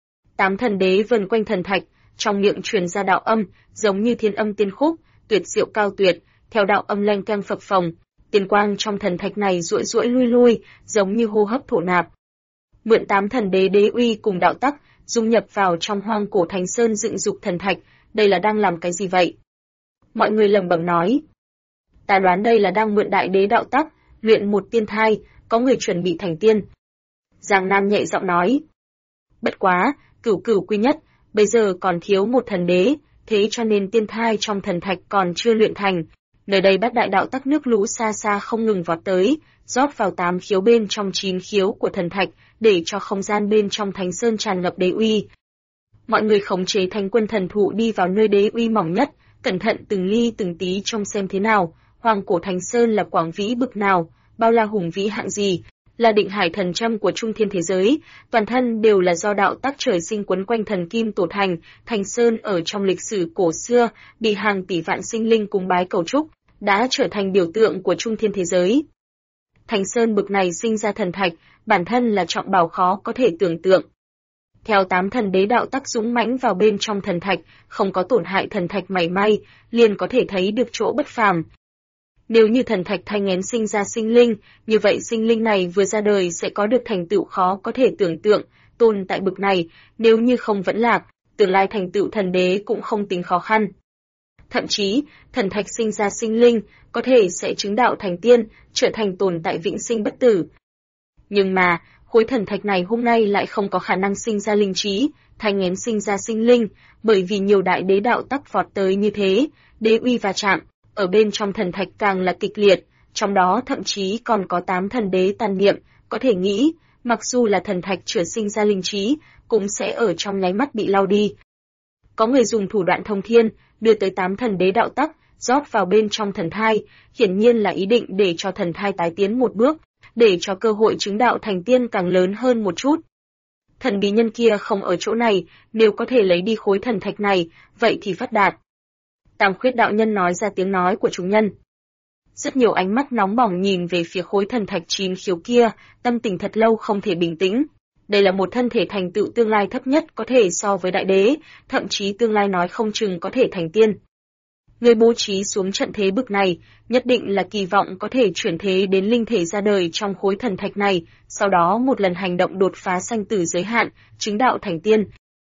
8 thần đế vần quanh thần thạch, trong miệng truyền ra đạo âm, giống như thiên âm tiên khúc, tuyệt diệu cao tuyệt, theo đạo âm leng keng phập phồng, tiên quang trong thần thạch này duỗi duỗi lui lui, giống như hô hấp thổ nạp. Mượn 8 thần đế đế uy cùng đạo tắc, dung nhập vào trong hoang cổ Thánh Sơn dựng dục thần thạch, đây là đang làm cái gì vậy? Mọi người lẩm bẩm nói. Ta đoán đây là đang mượn đại đế đạo tắc, luyện một tiên thai, có người chuẩn bị thành tiên. Giang Nam nhẹ giọng nói. Bất quá, cửu cửu quy nhất, bây giờ còn thiếu một thần đế, thế cho nên tiên thai trong thần thạch còn chưa luyện thành. Nơi đây bát đại đạo tắc nước lũ xa xa không ngừng vọt tới, rót vào 8 khiếu bên trong 9 khiếu của thần thạch, để cho không gian bên trong Thánh Sơn tràn ngập đế uy. Mọi người khống chế Thánh Quân thần thụ đi vào nơi đế uy mỏng nhất, cẩn thận từng ly từng tí trông xem thế nào, hoàng cổ Thánh Sơn là quảng vĩ bực nào, bao la hùng vĩ hạng gì, là định hải thần châm của trung thiên thế giới, toàn thân đều là do đạo tắc trời sinh quấn quanh thần kim tổ thành, Thánh Sơn ở trong lịch sử cổ xưa, bị hàng tỷ vạn sinh linh cúng bái cầu chúc, đã trở thành biểu tượng của trung thiên thế giới. Thánh Sơn bực này sinh ra thần thạch, bản thân là trọng bảo khó có thể tưởng tượng. Theo 8 thần đế đạo tắc dũng mãnh vào bên trong thần thạch, không có tổn hại thần thạch mảy may, liền có thể thấy được chỗ bất phàm. Nếu như thần thạch thai nghén sinh ra sinh linh, như vậy sinh linh này vừa ra đời sẽ có được thành tựu khó có thể tưởng tượng, tồn tại bực này, nếu như không vẫn lạc, tương lai thành tựu thần đế cũng không tính khó khăn. Thậm chí, thần thạch sinh ra sinh linh, có thể sẽ chứng đạo thành tiên, trở thành tồn tại vĩnh sinh bất tử. Nhưng mà, khối thần thạch này hôm nay lại không có khả năng sinh ra linh trí, thai nghén sinh ra sinh linh, bởi vì nhiều đại đế đạo tắc vọt tới như thế, đế uy va chạm, ở bên trong thần thạch càng là kịch liệt, trong đó thậm chí còn có 8 thần đế tàn niệm, có thể nghĩ, mặc dù là thần thạch chưa sinh ra linh trí, cũng sẽ ở trong nháy mắt bị lau đi. Có người dùng thủ đoạn thông thiên, đưa tới 8 thần đế đạo tắc, rót vào bên trong thần thai, hiển nhiên là ý định để cho thần thai tái tiến một bước, để cho cơ hội chứng đạo thành tiên càng lớn hơn một chút. Thần bí nhân kia không ở chỗ này, nếu có thể lấy đi khối thần thạch này, vậy thì phát đạt. Tam Khuyết đạo nhân nói ra tiếng nói của chúng nhân. Rất nhiều ánh mắt nóng bỏng nhìn về phía khối thần thạch 9 khiếu kia, tâm tình thật lâu không thể bình tĩnh. Đây là một thân thể thành tựu tương lai thấp nhất có thể so với đại đế, thậm chí tương lai nói không chừng có thể thành tiên. Người bố trí xuống trận thế bực này, nhất định là kỳ vọng có thể chuyển thế đến linh thể ra đời trong khối thần thạch này, sau đó một lần hành động đột phá sanh tử giới hạn, chứng đạo thành tiên.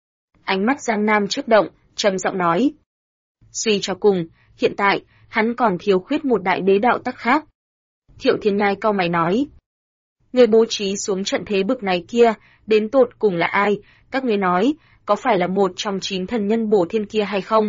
Ánh mắt Giang Nam chớp động, trầm giọng nói. Suy cho cùng, hiện tại, hắn còn thiếu khuyết một đại đế đạo tắc khác. Thiệu Thiên Nhai cau mày nói. Người bố trí xuống trận thế bực này kia, đến tột cùng là ai, các ngươi nói, có phải là một trong 9 thần nhân bổ thiên kia hay không?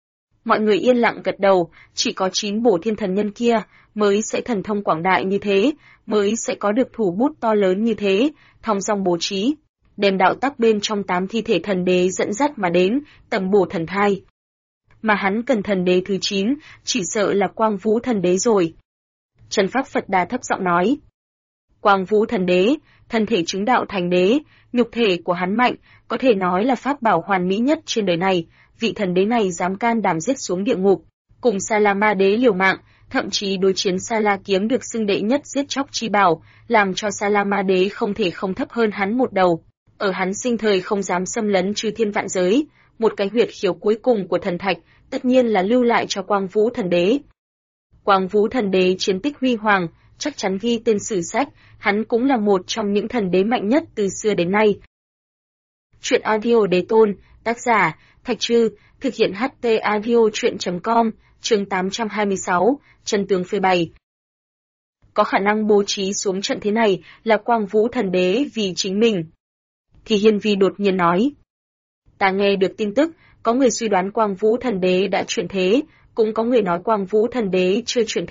Mọi người yên lặng gật đầu, chỉ có 9 bổ thiên thần nhân kia, mới sẽ thần thông quảng đại như thế, mới sẽ có được thủ bút to lớn như thế, thong dong bố trí, đem đạo tắc bên trong 8 thi thể thần đế dẫn dắt mà đến, tầm bổ thần thai. Mà hắn cần thần đế thứ 9, chỉ sợ là Quang Vũ thần đế rồi. Trần Pháp Phật Đà thấp giọng nói. Quang Vũ thần đế, thân thể chứng đạo thành đế, nhục thể của hắn mạnh, có thể nói là pháp bảo hoàn mỹ nhất trên đời này, vị thần đế này dám can đảm giết xuống địa ngục, cùng Sa La Ma đế liều mạng, thậm chí đối chiến Sa La kiếm được xưng đệ nhất giết chóc chi bảo, làm cho Sa La Ma đế không thể không thấp hơn hắn một đầu. Ở hắn sinh thời không dám xâm lấn chư thiên vạn giới, một cái huyệt khiếu cuối cùng của thần thạch, tất nhiên là lưu lại cho Quang Vũ thần đế. Quang Vũ thần đế chiến tích huy hoàng, chắc chắn ghi tên sử sách, hắn cũng là một trong những thần đế mạnh nhất từ xưa đến nay. Truyện audio đế tôn, tác giả, Thạch Trư, thực hiện HT audio truyện.com, chương 826, chân tướng phơi bày. Có khả năng bố trí xuống trận thế này là Quang Vũ thần đế vì chính mình. Thì Hiên Vi đột nhiên nói. Ta nghe được tin tức, có người suy đoán Quang Vũ thần đế đã chuyển thế, cũng có người nói Quang Vũ thần đế chưa chuyển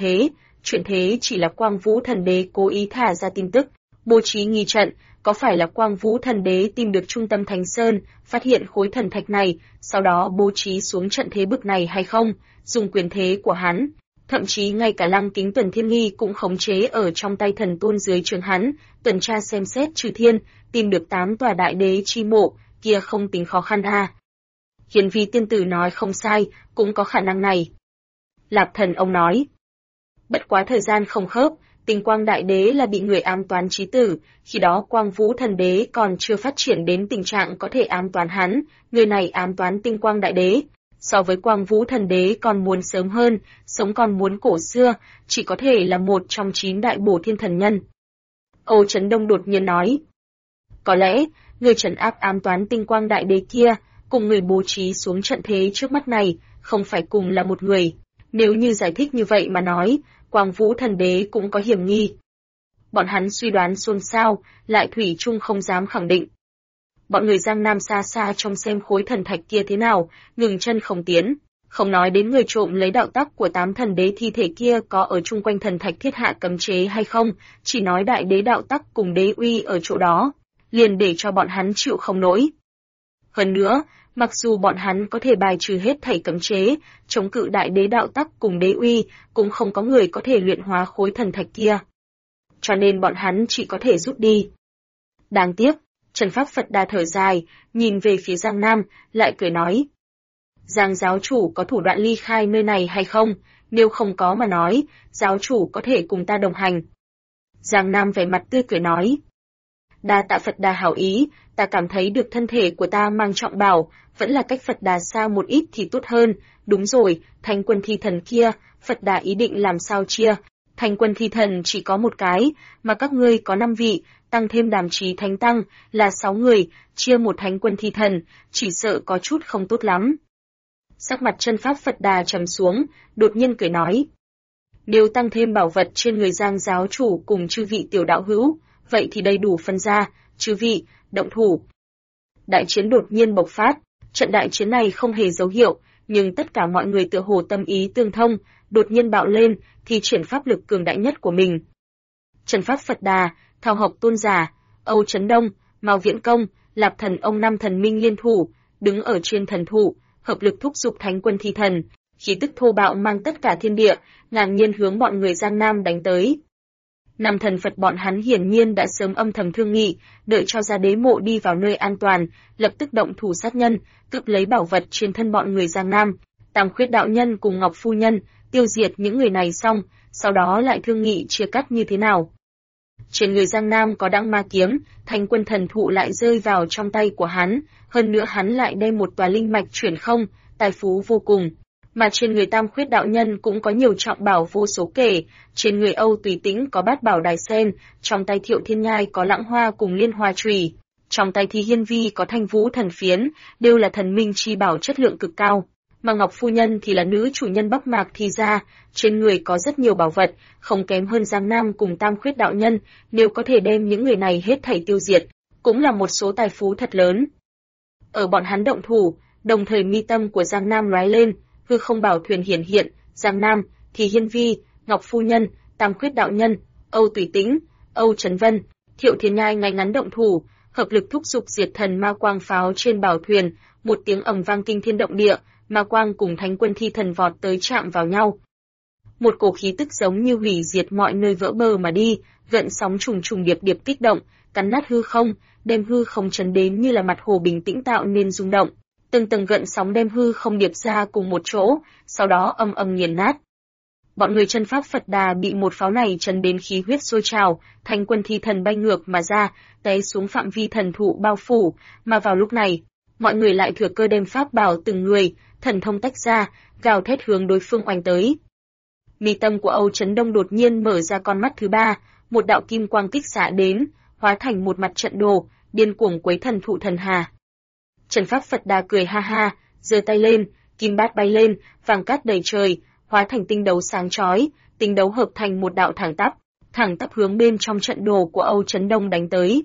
thế chỉ là Quang Vũ thần đế cố ý thả ra tin tức, bố trí nghi trận, có phải là Quang Vũ thần đế tìm được trung tâm Thánh Sơn, phát hiện khối thần thạch này, sau đó bố trí xuống trận thế bực này hay không, dùng quyền thế của hắn, thậm chí ngay cả Lăng Kính Tuần Thiên Nghi cũng khống chế ở trong tay thần tôn dưới trướng hắn, tuần tra xem xét trừ thiên, tìm được 8 tòa đại đế chi mộ, kia không tính khó khăn à. Hiền Vi tiên tử nói không sai, cũng có khả năng này. Lạp Thần ông nói. Bất quá thời gian không khớp, Tinh Quang Đại Đế là bị người ám toán chí tử, khi đó Quang Vũ Thần Đế còn chưa phát triển đến tình trạng có thể ám toán hắn, người này ám toán Tinh Quang Đại Đế. So với Quang Vũ Thần Đế còn muốn sớm hơn, sống còn muốn cổ xưa, chỉ có thể là một trong 9 đại bổ thiên thần nhân. Âu Chấn Đông đột nhiên nói. Có lẽ, người trấn áp ám toán Tinh Quang Đại Đế kia, cùng người bố trí xuống trận thế trước mắt này, không phải cùng là một người. Nếu như giải thích như vậy mà nói, Quang Vũ Thần Đế cũng có hiểm nghi. Bọn hắn suy đoán xôn xao, lại thủy chung không dám khẳng định. Bọn người Giang Nam xa xa trông xem khối thần thạch kia thế nào, ngừng chân không tiến. Không nói đến người trộm lấy đạo tắc của 8 thần đế thi thể kia có ở chung quanh thần thạch thiết hạ cấm chế hay không, chỉ nói đại đế đạo tắc cùng đế uy ở chỗ đó, liền để cho bọn hắn chịu không nổi. Hơn nữa, mặc dù bọn hắn có thể bài trừ hết thảy cấm chế, chống cự đại đế đạo tắc cùng đế uy, cũng không có người có thể luyện hóa khối thần thạch kia. Cho nên bọn hắn chỉ có thể rút đi. Đáng tiếc, Trần Pháp Phật Đà thở dài, nhìn về phía Giang Nam, lại cười nói. Giang giáo chủ có thủ đoạn ly khai nơi này hay không? Nếu không có mà nói, giáo chủ có thể cùng ta đồng hành. Giang Nam vẻ mặt tươi cười nói. Đa tạ Phật Đà hảo ý, ta cảm thấy được thân thể của ta mang trọng bảo, vẫn là cách Phật Đà xa một ít thì tốt hơn. Đúng rồi, Thánh Quân Thi Thần kia, Phật Đà ý định làm sao chia? Thánh Quân Thi Thần chỉ có một cái, mà các ngươi có 5 vị, tăng thêm Đàm Chí Thánh Tăng, là 6 người, chia một Thánh Quân Thi Thần, chỉ sợ có chút không tốt lắm. Sắc mặt chân pháp Phật Đà trầm xuống, đột nhiên cười nói. Nếu tăng thêm bảo vật trên người Giang giáo chủ cùng chư vị tiểu đạo hữu, vậy thì đầy đủ phân ra, chư vị, động thủ. Đại chiến đột nhiên bộc phát, trận đại chiến này không hề dấu hiệu, nhưng tất cả mọi người tựa hồ tâm ý tương thông, đột nhiên bạo lên, thì triển pháp lực cường đại nhất của mình. Trần Pháp Phật Đà, Thao Học Tôn Giả, Âu Chấn Đông, Mao Viễn Công, Lạp Thần ông 5 thần minh liên thủ, đứng ở trên thần thụ, hợp lực thúc giục Thánh Quân Thi Thần, khí tức thô bạo mang tất cả thiên địa, ngang nhiên hướng bọn người Giang Nam đánh tới. 5 thần Phật bọn hắn hiển nhiên đã sớm âm thầm thương nghị, đợi cho ra đế mộ đi vào nơi an toàn, lập tức động thủ sát nhân, cướp lấy bảo vật trên thân bọn người Giang Nam. Tam Khuyết đạo nhân cùng Ngọc phu nhân tiêu diệt những người này xong, sau đó lại thương nghị chia cắt như thế nào. Trên người Giang Nam có Đãng Ma kiếm, Thánh Quân thần thụ lại rơi vào trong tay của hắn, hơn nữa hắn lại đem một tòa linh mạch chuyển không, tài phú vô cùng. Mà trên người Tam Khuyết đạo nhân cũng có nhiều trọng bảo vô số kể, trên người Âu Tùy Tĩnh có Bát Bảo Đài Sen, trong tay Thiệu Thiên Nhai có Lãng Hoa cùng Liên Hoa Chùy, trong tay Thi Hiên Vi có Thanh Vũ thần phiến, đều là thần minh chi bảo chất lượng cực cao. Mà Ngọc phu nhân thì là nữ chủ nhân Bắc Mạc Thi gia, trên người có rất nhiều bảo vật, không kém hơn Giang Nam cùng Tam Khuyết đạo nhân, nếu có thể đem những người này hết thảy tiêu diệt, cũng là một số tài phú thật lớn. Ở bọn hắn động thủ, đồng thời mi tâm của Giang Nam lóe lên, hư không bảo thuyền hiển hiện, Giang Nam, Thì Hiên Vi, Ngọc phu nhân, Tam Khuyết đạo nhân, Âu Tùy Tĩnh, Âu Trấn Vân, Thiệu Thiên Nhai ngay ngắn động thủ, hợp lực thúc giục diệt thần ma quang pháo trên bảo thuyền, một tiếng ầm vang kinh thiên động địa, ma quang cùng Thánh Quân Thi Thần vọt tới chạm vào nhau. Một cổ khí tức giống như hủy diệt mọi nơi vỡ bờ mà đi, gợn sóng trùng trùng điệp điệp kích động, cắn nát hư không, đem hư không chấn đến như là mặt hồ bình tĩnh tạo nên rung động. Từng tầng gợn sóng đem hư không điệp ra cùng một chỗ, sau đó âm âm nghiền nát. Bọn người chân pháp Phật Đà bị một pháo này chấn đến khí huyết sôi trào, Thánh Quân Thi Thần bay ngược mà ra, té xuống phạm vi thần thụ bao phủ, mà vào lúc này, mọi người lại thừa cơ đem pháp bảo từng người, thần thông tách ra, gào thét hướng đối phương oanh tới. Mi tâm của Âu Chấn Đông đột nhiên mở ra con mắt thứ ba, một đạo kim quang kích xạ đến, hóa thành một mặt trận đồ, điên cuồng quấy thần thụ thần hà. Trần Pháp Phật Đà cười ha ha, giơ tay lên, kim bát bay lên, vàng cát đầy trời, hóa thành tinh đấu sáng chói, tinh đấu hợp thành một đạo thẳng tắp hướng bên trong trận đồ của Âu Chấn Đông đánh tới.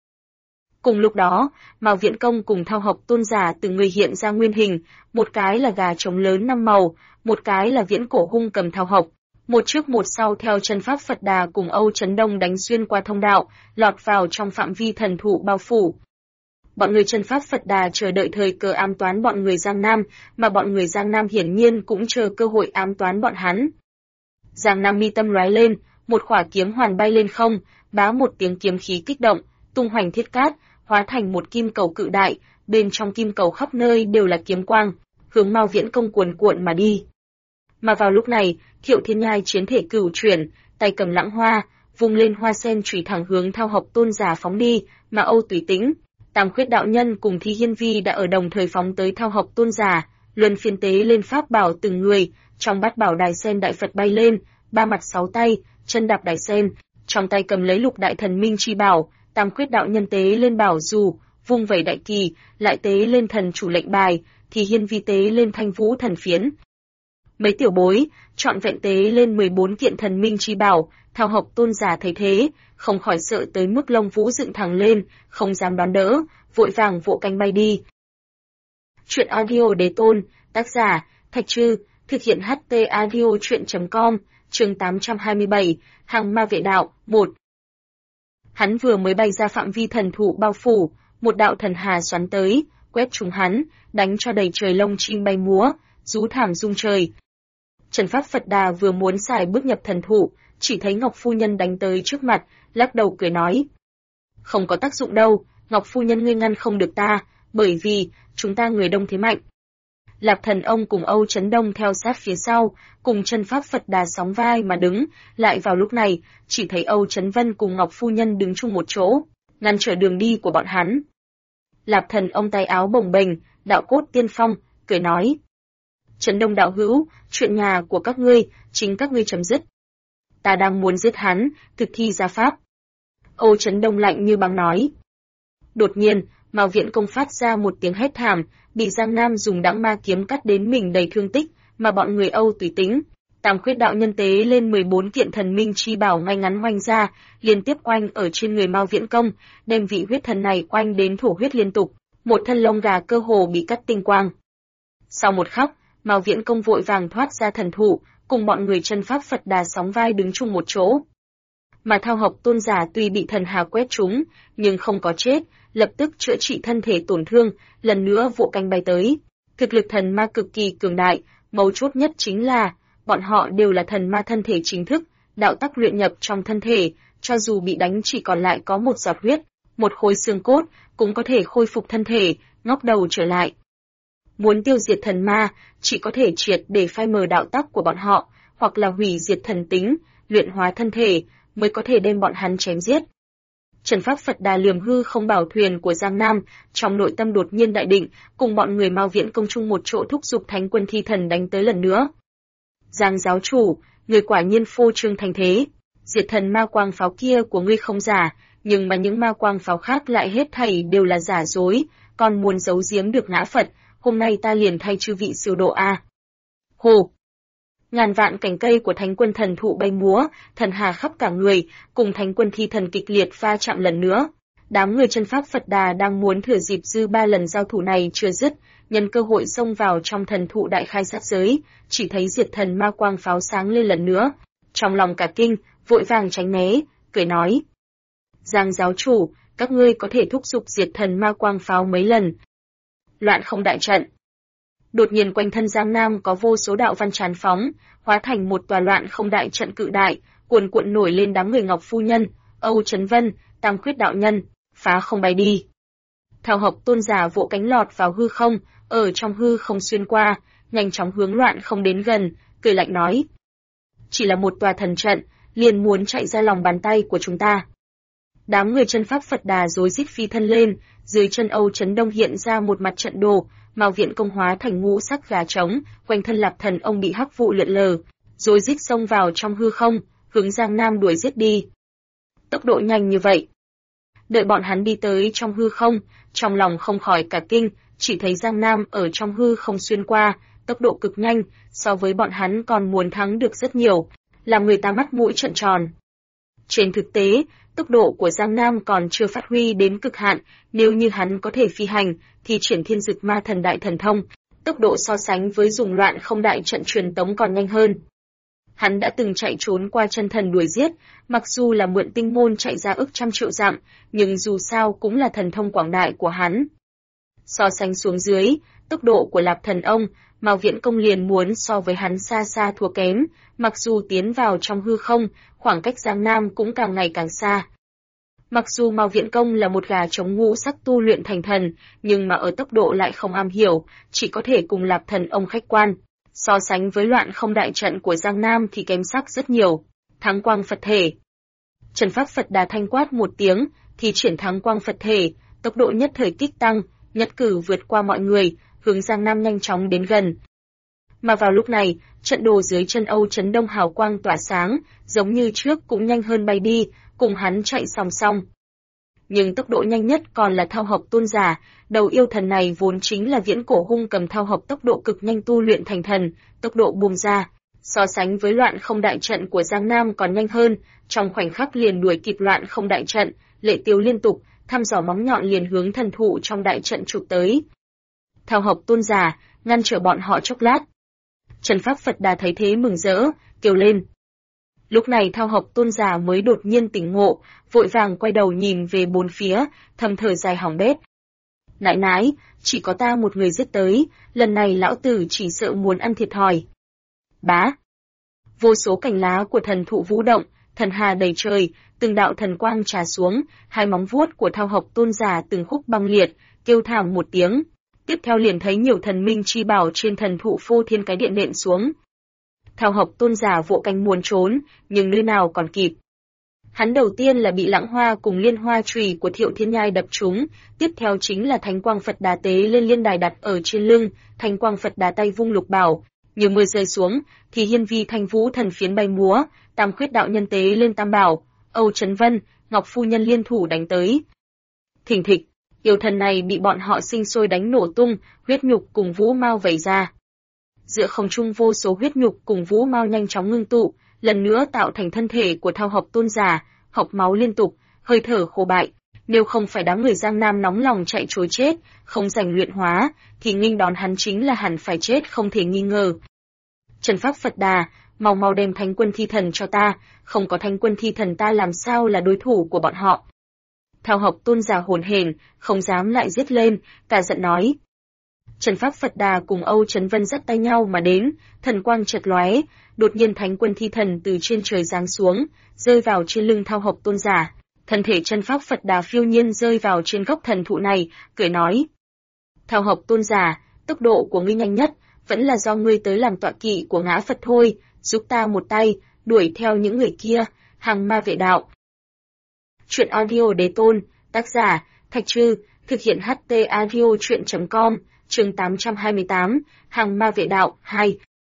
Cùng lúc đó, Mao Viễn Công cùng Thao Học Tôn Giả từng người hiện ra nguyên hình, một cái là gà trống lớn 5 màu, một cái là Viễn Cổ Hung cầm Thao Học, một trước một sau theo chân pháp Phật Đà cùng Âu Chấn Đông đánh xuyên qua thông đạo, lọt vào trong phạm vi thần thụ bao phủ. Bọn người chân pháp Phật Đà chờ đợi thời cơ ám toán bọn người Giang Nam, mà bọn người Giang Nam hiển nhiên cũng chờ cơ hội ám toán bọn hắn. Giang Nam mi tâm lóe lên, một khỏa kiếm hoàn bay lên không, bá một tiếng kiếm khí kích động, tung hoành thiết cát, hóa thành một kim cầu cự đại, bên trong kim cầu khắp nơi đều là kiếm quang, hướng Mao Viễn Công cuồn cuộn mà đi. Mà vào lúc này, Thiệu Thiên Nhai chiến thể cửu chuyển, tay cầm lãng hoa, vung lên hoa sen chùy thẳng hướng Thao Học Tôn giả phóng đi, mà Âu Tùy Tĩnh, Tam Khuyết đạo nhân cùng Thi Hiên Vi đã ở đồng thời phóng tới Thao Học Tôn giả, luân phiên tế lên pháp bảo từng người, trong bát bảo đài sen đại Phật bay lên, ba mặt sáu tay, chân đạp đài sen, trong tay cầm lấy lục đại thần minh chi bảo, Tam Khuyết đạo nhân tế lên bảo dù, vung vẩy đại kỳ, lại tế lên thần chủ lệnh bài, Thi Hiên Vi tế lên thanh vũ thần phiến. Mấy tiểu bối, trọn vẹn tế lên 14 kiện thần minh chi bảo, Thao Học Tôn giả thấy thế, không khỏi sợ tới mức lông vũ dựng thẳng lên, không dám đón đỡ, vội vàng vỗ cánh bay đi. Chuyện audio Đế Tôn, tác giả, Thạch Trư, thực hiện HT audio chuyện.com, chương 827, Hàng Ma Vệ Đạo, 1. Hắn vừa mới bay ra phạm vi thần thụ bao phủ, một đạo thần hà xoắn tới, quét trúng hắn, đánh cho đầy trời lông chim bay múa, rú thảm rung trời. Trần Pháp Phật Đà vừa muốn xài bước nhập thần thụ, chỉ thấy Ngọc Phu Nhân đánh tới trước mặt, lắc đầu cười nói. Không có tác dụng đâu, Ngọc Phu Nhân ngươi ngăn không được ta, bởi vì, chúng ta người đông thế mạnh. Lạp Thần Ông cùng Âu Chấn Đông theo sát phía sau, cùng Trần Pháp Phật Đà sóng vai mà đứng, lại vào lúc này, chỉ thấy Âu Chấn Vân cùng Ngọc Phu Nhân đứng chung một chỗ, ngăn trở đường đi của bọn hắn. Lạp Thần Ông tay áo bồng bềnh, đạo cốt tiên phong, cười nói. Trấn Đông đạo hữu, chuyện nhà của các ngươi, chính các ngươi chấm dứt. Ta đang muốn giết hắn, thực thi gia pháp. Âu Chấn Đông lạnh như băng nói. Đột nhiên, Mao Viện Công phát ra một tiếng hét thảm, bị Giang Nam dùng đãng ma kiếm cắt đến mình đầy thương tích, mà bọn người Âu Tùy Tĩnh, Tam Khuyết đạo nhân tế lên 14 kiện thần minh chi bảo ngay ngắn oanh ra, liên tiếp oanh ở trên người Mao Viện Công, đem vị huyết thần này oanh đến thổ huyết liên tục, một thân lông gà cơ hồ bị cắt tinh quang. Sau một khắc, Mao Viễn Công vội vàng thoát ra thần thụ, cùng bọn người Chân Pháp Phật Đà sóng vai đứng chung một chỗ. Mà Thao Học Tôn giả tuy bị thần hà quét trúng, nhưng không có chết, lập tức chữa trị thân thể tổn thương, lần nữa vỗ cánh bay tới. Thực lực thần ma cực kỳ cường đại, mấu chốt nhất chính là, bọn họ đều là thần ma thân thể chính thức, đạo tắc luyện nhập trong thân thể, cho dù bị đánh chỉ còn lại có một giọt huyết, một khối xương cốt, cũng có thể khôi phục thân thể, ngóc đầu trở lại. Muốn tiêu diệt thần ma, chỉ có thể triệt để phai mờ đạo tắc của bọn họ, hoặc là hủy diệt thần tính, luyện hóa thân thể, mới có thể đem bọn hắn chém giết. Trần Pháp Phật Đà liềm hư không bảo thuyền của Giang Nam, trong nội tâm đột nhiên đại định, cùng bọn người Mao Viễn Công chung một chỗ thúc giục Thánh Quân Thi Thần đánh tới lần nữa. Giang giáo chủ, người quả nhiên phô trương thành thế, diệt thần ma quang pháo kia của ngươi không giả, nhưng mà những ma quang pháo khác lại hết thảy đều là giả dối, còn muốn giấu giếm được ngã Phật, hôm nay ta liền thay chư vị siêu độ a. Hồ! Ngàn vạn cành cây của Thánh Quân thần thụ bay múa, thần hà khắp cả người, cùng Thánh Quân Thi Thần kịch liệt va chạm lần nữa. Đám người Chân Pháp Phật Đà đang muốn thừa dịp dư ba lần giao thủ này chưa dứt, nhân cơ hội xông vào trong thần thụ đại khai sát giới, chỉ thấy diệt thần ma quang pháo sáng lên lần nữa. Trong lòng cả kinh, vội vàng tránh né, cười nói. Giang giáo chủ, các ngươi có thể thúc giục diệt thần ma quang pháo mấy lần. Loạn không đại trận. Đột nhiên quanh thân Giang Nam có vô số đạo văn tràn phóng, hóa thành một tòa loạn không đại trận cự đại, cuồn cuộn nổi lên đám người Ngọc Phu Nhân, Âu Chấn Vân, Tam Khuyết đạo nhân, phá không bay đi. Thao Học Tôn giả vỗ cánh lọt vào hư không, ở trong hư không xuyên qua, nhanh chóng hướng loạn không đến gần, cười lạnh nói. Chỉ là một tòa thần trận, liền muốn chạy ra lòng bàn tay của chúng ta. Đám người Chân Pháp Phật Đà rối rít phi thân lên, dưới chân Âu Chấn Đông hiện ra một mặt trận đồ, Mao Viện Công hóa thành ngũ sắc gà trống, quanh thân Lạp Thần Ông bị hắc vụ lượn lờ, rối rít xông vào trong hư không, hướng Giang Nam đuổi giết đi. Tốc độ nhanh như vậy. Đợi bọn hắn đi tới trong hư không, trong lòng không khỏi cả kinh, chỉ thấy Giang Nam ở trong hư không xuyên qua, tốc độ cực nhanh, so với bọn hắn còn muốn thắng được rất nhiều, làm người ta mắt mũi trợn tròn. Trên thực tế, tốc độ của Giang Nam còn chưa phát huy đến cực hạn, nếu như hắn có thể phi hành, thì triển Thiên Dực Ma Thần Đại Thần Thông, tốc độ so sánh với dùng loạn không đại trận truyền tống còn nhanh hơn. Hắn đã từng chạy trốn qua chân thần đuổi giết, mặc dù là mượn tinh môn chạy ra ức trăm triệu dặm, nhưng dù sao cũng là thần thông quảng đại của hắn. So sánh xuống dưới, tốc độ của Lạp Thần Ông, Mao Viễn Công liền muốn so với hắn xa xa thua kém, mặc dù tiến vào trong hư không, khoảng cách Giang Nam cũng càng ngày càng xa. Mặc dù Mao Viễn Công là một gà trống ngũ sắc tu luyện thành thần, nhưng mà ở tốc độ lại không am hiểu, chỉ có thể cùng Lạp Thần Ông khách quan. So sánh với loạn không đại trận của Giang Nam thì kém sắc rất nhiều. Thắng quang Phật thể. Trần pháp Phật Đà thanh quát một tiếng, thì triển thắng quang Phật thể, tốc độ nhất thời kích tăng, nhất cử vượt qua mọi người, hướng Giang Nam nhanh chóng đến gần. Mà vào lúc này, trận đồ dưới chân Âu Chấn Đông hào quang tỏa sáng, giống như trước cũng nhanh hơn bay đi, cùng hắn chạy song song. Nhưng tốc độ nhanh nhất còn là Thao Học Tôn giả, đầu yêu thần này vốn chính là viễn cổ hung cầm Thao Học tốc độ cực nhanh tu luyện thành thần, tốc độ bùng ra. So sánh với loạn không đại trận của Giang Nam còn nhanh hơn, trong khoảnh khắc liền đuổi kịp loạn không đại trận, lệ tiêu liên tục, thăm dò móng nhọn liền hướng thần thụ trong đại trận chụp tới. Thao Học Tôn giả, ngăn trở bọn họ chốc lát. Trần pháp Phật Đà thấy thế mừng rỡ, kêu lên. Lúc này Thao Học Tôn giả mới đột nhiên tỉnh ngộ, vội vàng quay đầu nhìn về bốn phía, thầm thở dài hỏng bét. Nãi nãi, chỉ có ta một người giết tới, lần này lão tử chỉ sợ muốn ăn thiệt thòi. Bá! Vô số cành lá của thần thụ vũ động, thần hà đầy trời, từng đạo thần quang trà xuống, hai móng vuốt của Thao Học Tôn giả từng khúc băng liệt, kêu thảm một tiếng. Tiếp theo liền thấy nhiều thần minh chi bảo trên thần thụ phô thiên cái điện nện xuống. Thao Học Tôn giả vỗ cánh muốn trốn, nhưng nơi nào còn kịp. Hắn đầu tiên là bị lãng hoa cùng liên hoa chùy của Thiệu Thiên Nhai đập trúng, tiếp theo chính là Thánh Quang Phật Đà tế lên liên đài đặt ở trên lưng, Thánh Quang Phật Đà tay vung lục bảo, như mưa rơi xuống, thì hiên vi thanh vũ thần phiến bay múa, Tam Khuyết đạo nhân tế lên tam bảo, Âu Chấn Vân, Ngọc phu nhân liên thủ đánh tới. Thình thịch, yêu thần này bị bọn họ sinh sôi đánh nổ tung, huyết nhục cùng vũ mao vẩy ra. Giữa không trung vô số huyết nhục cùng vũ mao nhanh chóng ngưng tụ, lần nữa tạo thành thân thể của Thao Học Tôn giả, học máu liên tục, hơi thở khô bại. Nếu không phải đám người Giang Nam nóng lòng chạy trối chết, không giành luyện hóa, thì nghênh đón hắn chính là hẳn phải chết không thể nghi ngờ. Trần pháp Phật Đà, mau mau đem Thánh Quân Thi Thần cho ta, không có Thánh Quân Thi Thần ta làm sao là đối thủ của bọn họ. Thao Học Tôn giả hồn hển, không dám lại giết lên, cả giận nói. Trần pháp Phật Đà cùng Âu Chấn Vân dắt tay nhau mà đến, thần quang chợt lóe, đột nhiên Thánh Quân Thi Thần từ trên trời giáng xuống, rơi vào trên lưng Thao Học Tôn giả. Thân thể chân pháp Phật Đà phiêu nhiên rơi vào trên gốc thần thụ này, cười nói. Thao Học Tôn giả, tốc độ của ngươi nhanh nhất, vẫn là do ngươi tới làm tọa kỵ của ngã Phật thôi, giúp ta một tay, đuổi theo những người kia, hàng ma vệ đạo. Chuyện audio Đế Tôn, tác giả, Thạch Trư, thực hiện HT audio chuyện.com, chương 828, hàng ma vệ đạo, 2.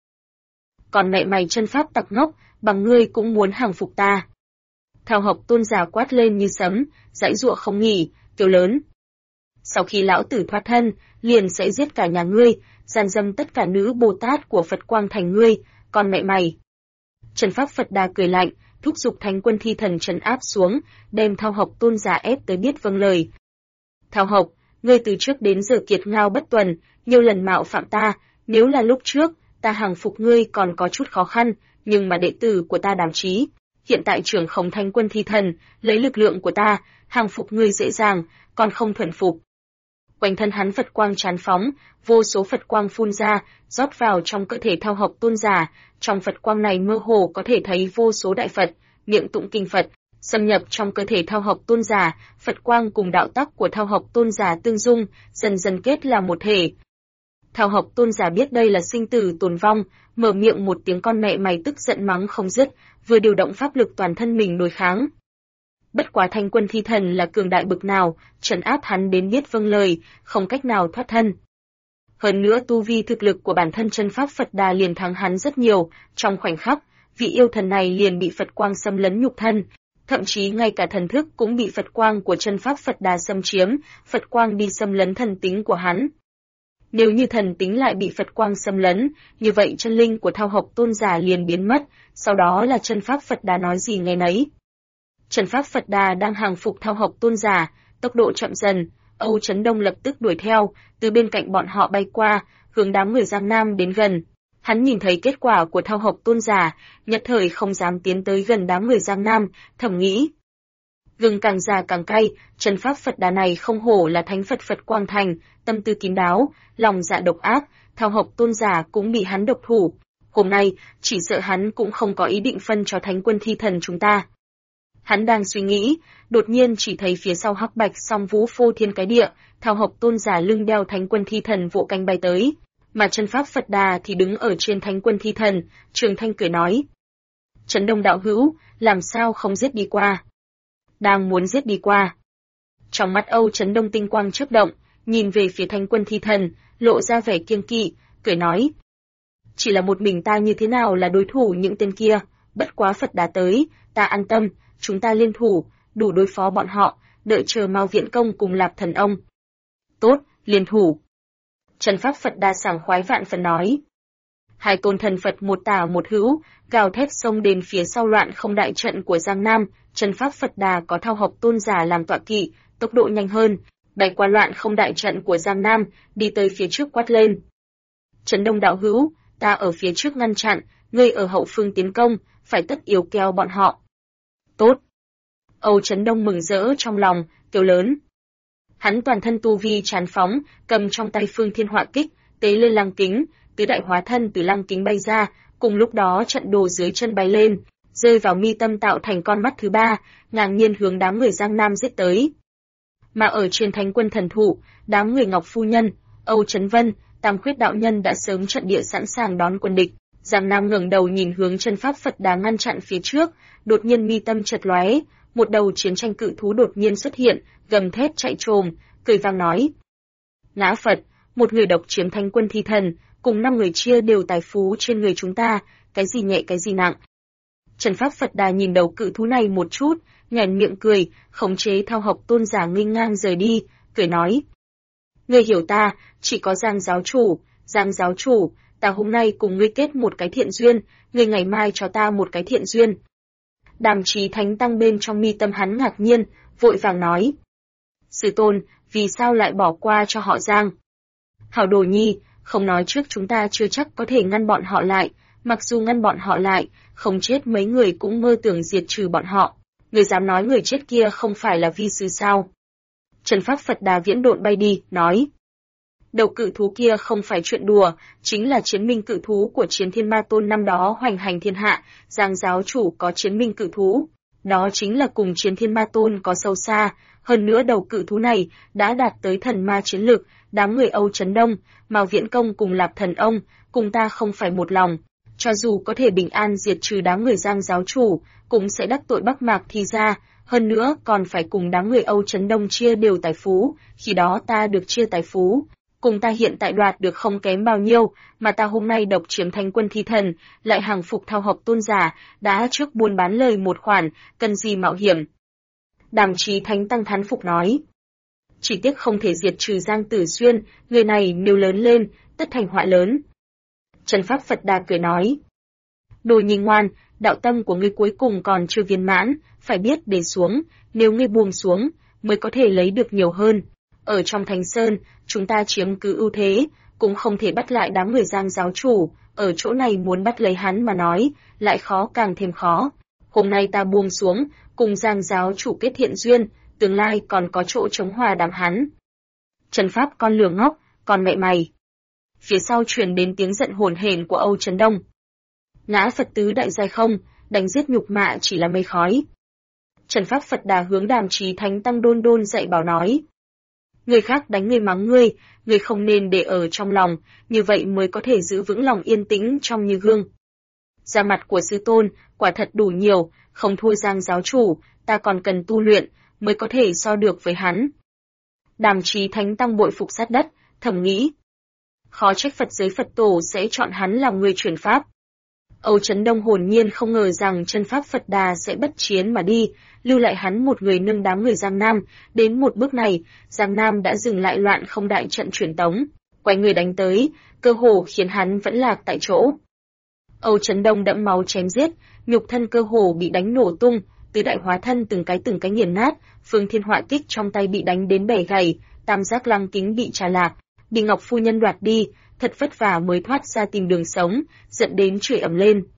Còn mẹ mày chân pháp tặc ngốc, bằng ngươi cũng muốn hàng phục ta. Thao Học Tôn giả quát lên như sấm, giãy giụa không nghỉ, kêu lớn. Sau khi lão tử thoát thân, liền sẽ giết cả nhà ngươi, gian dâm tất cả nữ Bồ Tát của Phật Quang Thành ngươi, còn mẹ mày. Trần pháp Phật Đà cười lạnh, thúc giục Thánh Quân Thi Thần trấn áp xuống, đem Thao Học Tôn giả ép tới biết vâng lời. Thao Học, ngươi từ trước đến giờ kiệt ngao bất tuần, nhiều lần mạo phạm ta, nếu là lúc trước, ta hàng phục ngươi còn có chút khó khăn, nhưng mà đệ tử của ta Đàm Chí, hiện tại trưởng khống Thánh Quân Thi Thần, lấy lực lượng của ta, hàng phục ngươi dễ dàng, còn không thuần phục. Quanh thân hắn Phật quang tràn phóng, vô số Phật quang phun ra, rót vào trong cơ thể Thao Học Tôn giả, trong Phật quang này mơ hồ có thể thấy vô số đại Phật, miệng tụng kinh Phật, xâm nhập trong cơ thể Thao Học Tôn giả, Phật quang cùng đạo tắc của Thao Học Tôn giả tương dung, dần dần kết là một thể. Thao Học Tôn giả biết đây là sinh tử tồn vong, mở miệng một tiếng con mẹ mày tức giận mắng không dứt, vừa điều động pháp lực toàn thân mình đối kháng. Bất quá Thánh Quân Thi Thần là cường đại bực nào, trấn áp hắn đến biết vâng lời, không cách nào thoát thân. Hơn nữa tu vi thực lực của bản thân chân pháp Phật Đà liền thắng hắn rất nhiều, trong khoảnh khắc, vị yêu thần này liền bị Phật quang xâm lấn nhục thân, thậm chí ngay cả thần thức cũng bị Phật quang của chân pháp Phật Đà xâm chiếm, Phật quang đi xâm lấn thần tính của hắn. Nếu như thần tính lại bị Phật quang xâm lấn, như vậy chân linh của Thao Học Tôn giả liền biến mất, sau đó là chân pháp Phật Đà nói gì nghe nấy. Chân pháp Phật Đà đang hàng phục Thao Học Tôn giả, tốc độ chậm dần, Âu Chấn Đông lập tức đuổi theo, từ bên cạnh bọn họ bay qua, hướng đám người Giang Nam đến gần. Hắn nhìn thấy kết quả của Thao Học Tôn giả, nhất thời không dám tiến tới gần đám người Giang Nam, thầm nghĩ. Gừng càng già càng cay, chân pháp Phật Đà này không hổ là thánh Phật Phật Quang Thành, tâm tư kín đáo, lòng dạ độc ác, Thao Học Tôn giả cũng bị hắn độc thủ. Hôm nay, chỉ sợ hắn cũng không có ý định phân cho Thánh Quân Thi Thần chúng ta. Hắn đang suy nghĩ, đột nhiên chỉ thấy phía sau hắc bạch song vũ phô thiên cái địa, Thao Học Tôn giả lưng đeo Thánh Quân Thi Thần vỗ cánh bay tới, mà chân pháp Phật Đà thì đứng ở trên Thánh Quân Thi Thần, Trường Thanh cười nói. Trấn Đông đạo hữu, làm sao không giết đi qua? Đang muốn giết đi qua. Trong mắt Âu Trấn Đông tinh quang chớp động, nhìn về phía Thánh Quân Thi Thần, lộ ra vẻ kiêng kỵ, cười nói: chỉ là một mình ta như thế nào là đối thủ những tên kia, bất quá Phật đã tới, ta an tâm, chúng ta liên thủ, đủ đối phó bọn họ, đợi chờ Mao Viễn Công cùng Lạp Thần ông. Tốt, liên thủ. Trần Pháp Phật Đà sảng khoái vạn phần nói. Hai tôn thần Phật một tả một hữu, gào thét xông đến phía sau loạn không đại trận của Giang Nam. Trần Pháp Phật Đà có Thao Học Tôn giả làm tọa kỵ, tốc độ nhanh hơn, bay qua loạn không đại trận của Giang Nam, đi tới phía trước quát lên: Trấn Đông đạo hữu, ta ở phía trước ngăn chặn, ngươi ở hậu phương tiến công, phải tất yếu kéo bọn họ. Tốt. Âu Trấn Đông mừng rỡ trong lòng, kêu lớn. Hắn toàn thân tu vi tràn phóng, cầm trong tay Phương Thiên Họa Kích, tế lên lăng kính, tứ đại hóa thân từ lăng kính bay ra, cùng lúc đó trận đồ dưới chân bay lên, rơi vào mi tâm tạo thành con mắt thứ ba, ngang nhiên hướng đám người Giang Nam giết tới. Mà ở trên Thánh Quân thần thụ, đám người Ngọc phu nhân, Âu Trấn Vân, Tam Khuyết đạo nhân đã sớm trận địa sẵn sàng đón quân địch. Giang Nam ngẩng đầu nhìn hướng chân pháp Phật Đà ngăn chặn phía trước, đột nhiên mi tâm chợt lóe, một đầu chiến tranh cự thú đột nhiên xuất hiện, gầm thét chạy trồm, cười vang nói: Ngã Phật, một người độc chiếm Thánh Quân Thi Thần, cùng 5 người chia đều tài phú trên người chúng ta, cái gì nhẹ cái gì nặng. Trần Pháp Phật Đà nhìn đầu cự thú này một chút, nhoẻn miệng cười, khống chế Thao Học Tôn giả nghênh ngang rời đi, cười nói: Ngươi hiểu ta, chỉ có Giang giáo chủ, ta hôm nay cùng ngươi kết một cái thiện duyên, ngươi ngày mai cho ta một cái thiện duyên. Đàm Chí Thánh Tăng bên trong mi tâm hắn ngạc nhiên, vội vàng nói: Sư tôn, vì sao lại bỏ qua cho họ Giang? Hảo Đồ Nhi, không nói trước chúng ta chưa chắc có thể ngăn bọn họ lại, mặc dù ngăn bọn họ lại, không chết mấy người cũng mơ tưởng diệt trừ bọn họ. Người dám nói người chết kia không phải là vi sư sao? Trần Pháp Phật Đà viễn độn bay đi, nói: Đầu cự thú kia không phải chuyện đùa, chính là chiến minh cự thú của Chiến Thiên Ma Tôn năm đó hoành hành thiên hạ, Giang giáo chủ có chiến minh cự thú, đó chính là cùng Chiến Thiên Ma Tôn có sâu xa, hơn nữa đầu cự thú này đã đạt tới thần ma chiến lực, đám người Âu Trấn Đông, Mao Viễn Công cùng Lạp Thần ông, cùng ta không phải một lòng, cho dù có thể bình an diệt trừ đám người Giang giáo chủ, cũng sẽ đắc tội Bắc Mạc Thi gia, hơn nữa còn phải cùng đám người Âu Trấn Đông chia đều tài phú, khi đó ta được chia tài phú, cùng ta hiện tại đoạt được không kém bao nhiêu, mà ta hôm nay độc chiếm Thánh Quân Thi Thần, lại hàng phục Thao Học Tôn giả, đã trước buôn bán lời một khoản, cần gì mạo hiểm. Đàm Chí Thánh Tăng thán phục nói: Chỉ tiếc không thể diệt trừ Giang Tử Xuyên, người này nếu lớn lên, tất thành họa lớn. Trần Pháp Phật Đà cười nói: Đồ nhi ngoan, đạo tâm của ngươi cuối cùng còn chưa viên mãn, phải biết để xuống, nếu ngươi buông xuống, mới có thể lấy được nhiều hơn. Ở trong Thành Sơn, chúng ta chiếm cứ ưu thế, cũng không thể bắt lại đám người Giang giáo chủ, ở chỗ này muốn bắt lấy hắn mà nói, lại khó càng thêm khó. Hôm nay ta buông xuống, cùng Giang giáo chủ kết thiện duyên, tương lai còn có chỗ chống hòa đàm hắn. Trần Pháp con lừa ngốc, con mẹ mày. Phía sau truyền đến tiếng giận hồn hển của Âu Trấn Đông. Ngã Phật tứ đại giai không, đánh giết nhục mạ chỉ là mây khói. Trần Pháp Phật Đà hướng Đàm Chí Thánh Tăng đôn đôn dạy bảo nói: Người khác đánh ngươi mắng ngươi không nên để ở trong lòng, như vậy mới có thể giữ vững lòng yên tĩnh trong như gương. Da mặt của sư tôn, quả thật đủ nhiều, không thua Giang giáo chủ, ta còn cần tu luyện, mới có thể so được với hắn. Đàm Chí Thánh Tăng bội phục sát đất, thầm nghĩ: Khó trách Phật giới Phật tổ sẽ chọn hắn làm người truyền pháp. Âu Trấn Đông hồn nhiên không ngờ rằng chân pháp Phật Đà sẽ bất chiến mà đi, lưu lại hắn một người nâng đám người Giang Nam. Đến một bước này, Giang Nam đã dừng lại loạn không đại trận truyền tống, quay người đánh tới, cơ hồ khiến hắn vẫn lạc tại chỗ. Âu Trấn Đông đẫm máu chém giết, nhục thân cơ hồ bị đánh nổ tung, tứ đại hóa thân từng cái nghiền nát, Phương Thiên Họa Kích trong tay bị đánh đến bẻ gãy, tam giác lăng kính bị trà lạc, bị Ngọc phu nhân đoạt đi, thật vất vả mới thoát ra tìm đường sống, giận đến chửi ầm lên.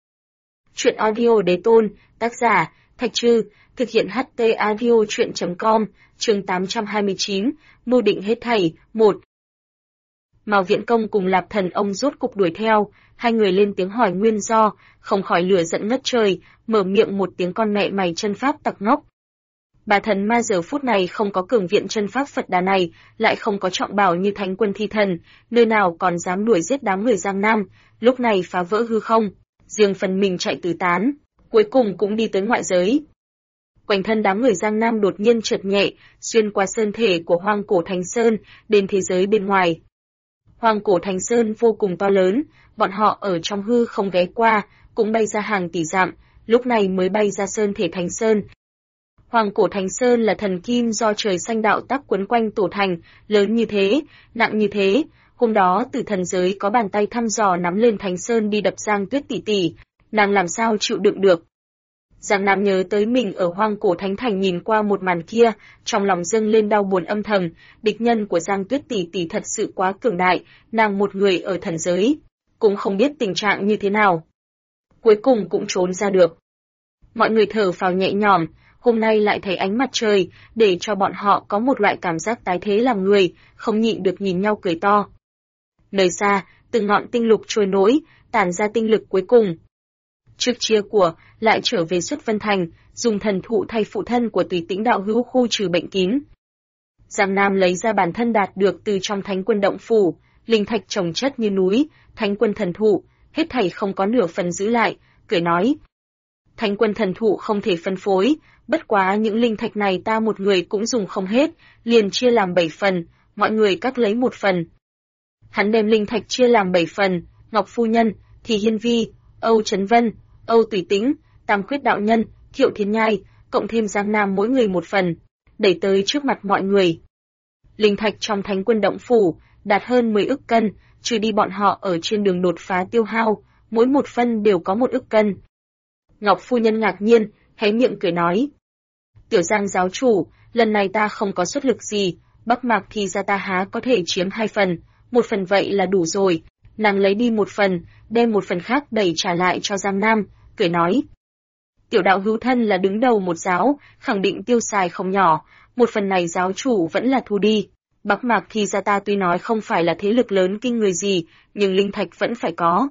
Chuyện audio đế tôn, tác giả, Thạch Trư, thực hiện HT audio chuyện.com, chương 829, mưu định hết thảy, 1. Mao Viễn Công cùng Lạp Thần ông rốt cục đuổi theo, hai người lên tiếng hỏi nguyên do, không khỏi lửa giận ngất trời, mở miệng một tiếng con mẹ mày chân pháp tặc ngốc. Bà thần ma giờ phút này không có cường viện chân pháp Phật Đà này, lại không có trọng bảo như Thánh Quân Thi Thần, nơi nào còn dám đuổi giết đám người Giang Nam, lúc này phá vỡ hư không. riêng phần mình chạy tứ tán, cuối cùng cũng đi tới ngoại giới. Quanh thân đám người Giang Nam đột nhiên chợt nhẹ, xuyên qua sơn thể của Hoang Cổ Thánh Sơn, đến thế giới bên ngoài. Hoang Cổ Thánh Sơn vô cùng to lớn, bọn họ ở trong hư không ghé qua, cũng bay ra hàng tỷ dặm, lúc này mới bay ra sơn thể Thánh Sơn. Hoang Cổ Thánh Sơn là thần kim do trời xanh đạo tắc quấn quanh tổ thành, lớn như thế, nặng như thế. Hôm đó từ thần giới có bàn tay thăm dò nắm lên Thánh Sơn đi đập Giang Tuyết tỷ tỷ, nàng làm sao chịu đựng được. Giang Nam nhớ tới mình ở Hoang Cổ Thánh Thành nhìn qua một màn kia, trong lòng dâng lên đau buồn âm thầm, địch nhân của Giang Tuyết tỷ tỷ thật sự quá cường đại, nàng một người ở thần giới, cũng không biết tình trạng như thế nào. Cuối cùng cũng trốn ra được. Mọi người thở phào nhẹ nhõm, hôm nay lại thấy ánh mặt trời, để cho bọn họ có một loại cảm giác tái thế làm người, không nhịn được nhìn nhau cười to. Nơi xa, từng ngọn tinh lục trôi nổi, tản ra tinh lực cuối cùng. Trước chia của, lại trở về Xuất Vân Thành, dùng thần thụ thay phụ thân của Tùy Tĩnh đạo hữu khu trừ bệnh kín. Giang Nam lấy ra bản thân đạt được từ trong Thánh Quân động phủ, linh thạch chồng chất như núi, Thánh Quân thần thụ, hết thảy không có nửa phần giữ lại, cười nói. Thánh Quân thần thụ không thể phân phối, bất quá những linh thạch này ta một người cũng dùng không hết, liền chia làm 7 phần, mọi người cắt lấy một phần. Hắn đem linh thạch chia làm 7 phần, Ngọc Phu Nhân, Thì Hiên Vi, Âu Trấn Vân, Âu Tùy Tĩnh, Tam Khuyết Đạo Nhân, Thiệu Thiên Nhai, cộng thêm Giang Nam mỗi người một phần, đẩy tới trước mặt mọi người. Linh thạch trong Thánh Quân động phủ đạt hơn 10 ức cân, trừ đi bọn họ ở trên đường đột phá tiêu hao, mỗi một phân đều có 1 ức cân. Ngọc Phu Nhân ngạc nhiên, hé miệng cười nói. Tiểu Giang giáo chủ, lần này ta không có xuất lực gì, Bắc Mạc thì ra ta há có thể chiếm 2 phần, 1 phần vậy là đủ rồi. Nàng lấy đi 1 phần, đem 1 phần khác đẩy trả lại cho Giang Nam, cười nói. Tiểu đạo hữu thân là đứng đầu một giáo, khẳng định tiêu xài không nhỏ, 1 phần này giáo chủ vẫn là thu đi. Bắc Mạc thì ra ta tuy nói không phải là thế lực lớn kinh người gì, nhưng linh thạch vẫn phải có.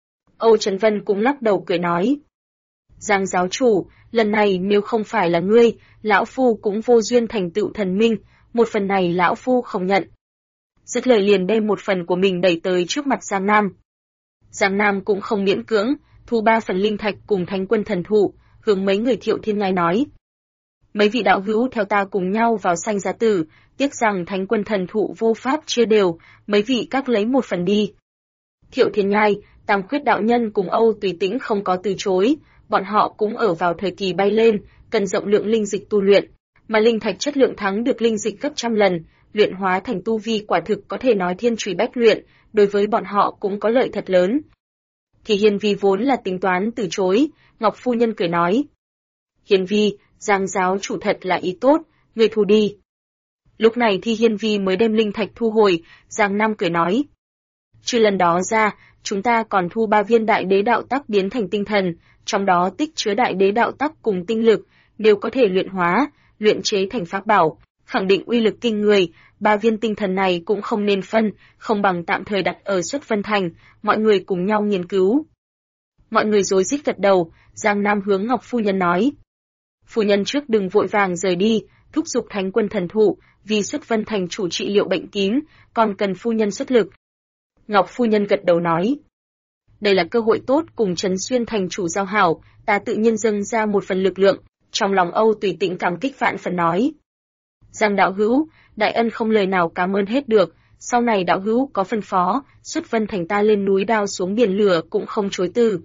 Âu Trấn Vân cũng lắc đầu cười nói. Giang giáo chủ, lần này nếu không phải là ngươi, lão phu cũng vô duyên thành tựu thần minh, 1 phần này lão phu không nhận. Dứt lời liền đem 1 phần của mình đẩy tới trước mặt Giang Nam. Giang Nam cũng không miễn cưỡng, thu 3 phần linh thạch cùng Thánh Quân thần thụ, hướng mấy người Thiệu Thiên Nhai nói. Mấy vị đạo hữu theo ta cùng nhau vào sanh giá tử, tiếc rằng Thánh Quân thần thụ vô pháp chia đều, mấy vị các lấy 1 phần đi. Thiệu Thiên Nhai, Tam Khuyết đạo nhân cùng Âu Tùy Tĩnh không có từ chối, bọn họ cũng ở vào thời kỳ bay lên, cần rộng lượng linh dịch tu luyện, mà linh thạch chất lượng thắng được linh dịch gấp trăm lần, luyện hóa thành tu vi quả thực có thể nói thiên chùy bách luyện, đối với bọn họ cũng có lợi thật lớn. Thì Hiên Vi vốn là tính toán từ chối, Ngọc Phu Nhân cười nói. Hiên Vi, Giang giáo chủ thật là ý tốt, người thu đi. Lúc này Thi Hiên Vi mới đem linh thạch thu hồi, Giang Nam cười nói. Trừ lần đó ra, chúng ta còn thu 3 viên đại đế đạo tắc biến thành tinh thần, trong đó tích chứa đại đế đạo tắc cùng tinh lực, đều có thể luyện hóa, luyện chế thành pháp bảo, khẳng định uy lực kinh người. 3 viên tinh thần này cũng không nên phân, không bằng tạm thời đặt ở Xuất Vân Thành, mọi người cùng nhau nghiên cứu. Mọi người rối rít gật đầu, Giang Nam hướng Ngọc Phu Nhân nói. Phu nhân trước đừng vội vàng rời đi, thúc giục Thánh Quân thần thụ, vì Xuất Vân Thành chủ trị liệu bệnh kín, còn cần phu nhân xuất lực. Ngọc Phu Nhân gật đầu nói. Đây là cơ hội tốt cùng Trấn Xuyên thành chủ giao hảo, ta tự nhiên dâng ra 1 phần lực lượng, trong lòng Âu Tùy Tĩnh cảm kích vạn phần nói. Giang đạo hữu, đại ân không lời nào cảm ơn hết được, sau này đạo hữu có phân phó, Xuất Vân Thành ta lên núi đao xuống biển lửa cũng không chối từ.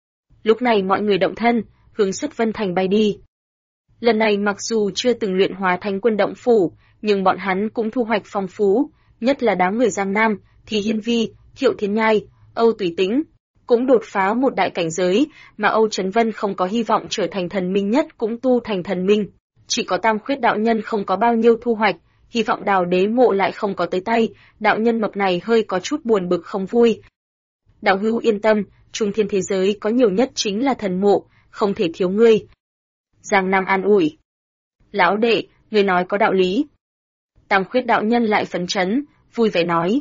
Lúc này mọi người động thân, hướng Xuất Vân Thành bay đi. Lần này mặc dù chưa từng luyện hóa Thánh Quân động phủ, nhưng bọn hắn cũng thu hoạch phong phú, nhất là đám người Giang Nam, Thì Hiên Vi, Thiệu Thiên Nhai, Âu Tùy Tĩnh, cũng đột phá một đại cảnh giới, mà Âu Trấn Vân không có hy vọng trở thành thần minh nhất cũng tu thành thần minh. Chỉ có Tam Khuyết đạo nhân không có bao nhiêu thu hoạch, hy vọng Đào Đế mộ lại không có tới tay, đạo nhân mập này hơi có chút buồn bực không vui. Đạo hữu yên tâm, trung thiên thế giới có nhiều nhất chính là thần mộ, không thể thiếu ngươi. Giang Nam an ủi. Lão đệ, ngươi nói có đạo lý. Tam Khuyết đạo nhân lại phấn chấn, vui vẻ nói.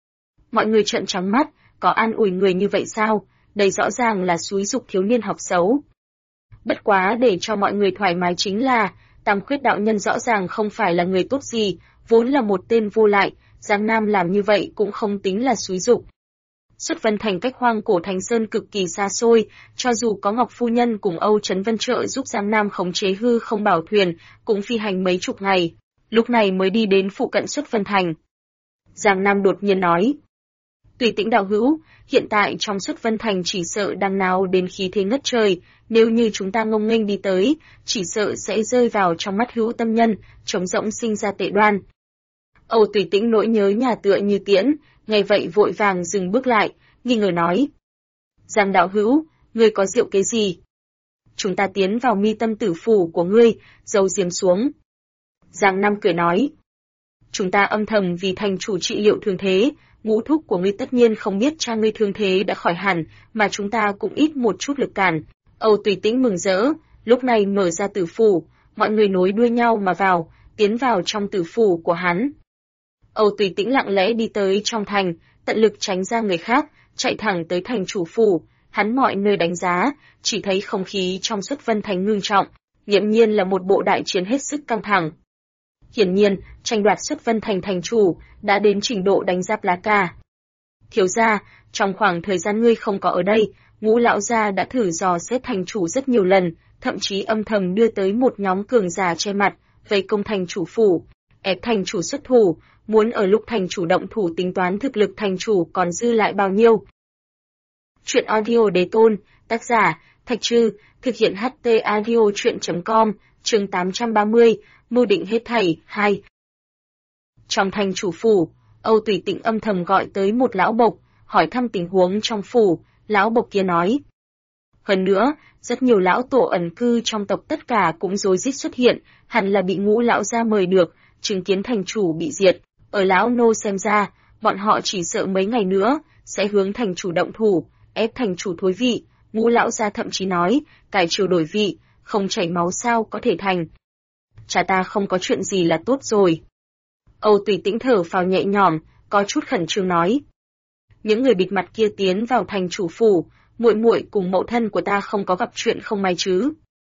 Mọi người trợn trắng mắt, có an ủi người như vậy sao, đây rõ ràng là xúi giục thiếu niên học xấu. Bất quá để cho mọi người thoải mái chính là, Tam Khuyết đạo nhân rõ ràng không phải là người tốt gì, vốn là một tên vô lại, Giang Nam làm như vậy cũng không tính là xúi giục. Xuất Vân Thành cách Hoang Cổ Thành Sơn cực kỳ xa xôi, cho dù có Ngọc Phu Nhân cùng Âu Chấn Vân trợ giúp Giang Nam khống chế hư không bảo thuyền, cũng phi hành mấy chục ngày, lúc này mới đi đến phụ cận Xuất Vân Thành. Giang Nam đột nhiên nói, Tùy Tĩnh đạo hữu, hiện tại trong Xuất Vân Thành chỉ sợ đang náo đến khí thế ngất trời, nếu như chúng ta ngông nghênh đi tới, chỉ sợ sẽ rơi vào trong mắt hữu tâm nhân, trống rỗng sinh ra tệ đoan. Âu Tùy Tĩnh nỗi nhớ nhà tựa như tiễn, nghe vậy vội vàng dừng bước lại, nghi ngờ nói. Giang đạo hữu, ngươi có diệu kế gì? Chúng ta tiến vào mi tâm tử phủ của ngươi, giấu diếm xuống. Giang Nam cười nói. Chúng ta âm thầm vì thành chủ trị liệu thương thế, ngũ thúc của ngươi tất nhiên không biết cha ngươi thương thế đã khỏi hẳn, mà chúng ta cũng ít một chút lực cản. Âu Tùy Tĩnh mừng rỡ, lúc này mở ra tử phủ, mọi người nối đuôi nhau mà vào, tiến vào trong tử phủ của hắn. Âu Tùy Tĩnh lặng lẽ đi tới trong thành, tận lực tránh ra người khác, chạy thẳng tới thành chủ phủ, hắn mọi nơi đánh giá, chỉ thấy không khí trong Xuất Vân Thành ngưng trọng, nghiễm nhiên là một bộ đại chiến hết sức căng thẳng. Hiển nhiên, tranh đoạt Xuất Vân Thành thành chủ đã đến trình độ đánh giáp lá cà. Thiếu gia, trong khoảng thời gian ngươi không có ở đây, Ngũ lão gia đã thử dò xét thành chủ rất nhiều lần, thậm chí âm thầm đưa tới một nhóm cường giả che mặt, vây công thành chủ phủ, ép thành chủ xuất thủ, muốn ở lúc thành chủ động thủ tính toán thực lực thành chủ còn dư lại bao nhiêu. Truyện audio đế tôn, tác giả, Thạch Trư, thực hiện HT audio truyện.com, chương 830, mưu định hết thảy, 2. Trong thành chủ phủ, Âu Tùy Tĩnh âm thầm gọi tới một lão bộc, hỏi thăm tình huống trong phủ, lão bộc kia nói. Hơn nữa, rất nhiều lão tổ ẩn cư trong tộc tất cả cũng rối rít xuất hiện, hẳn là bị Ngũ lão gia mời được, chứng kiến thành chủ bị diệt. Ở lão nô xem ra, bọn họ chỉ sợ mấy ngày nữa, sẽ hướng thành chủ động thủ, ép thành chủ thối vị. Ngũ lão gia thậm chí nói, cải triều đổi vị, không chảy máu sao có thể thành. Cha ta không có chuyện gì là tốt rồi. Âu Tùy Tĩnh thở phào nhẹ nhõm, có chút khẩn trương nói. Những người bịt mặt kia tiến vào thành chủ phủ, muội muội cùng mẫu thân của ta không có gặp chuyện không may chứ.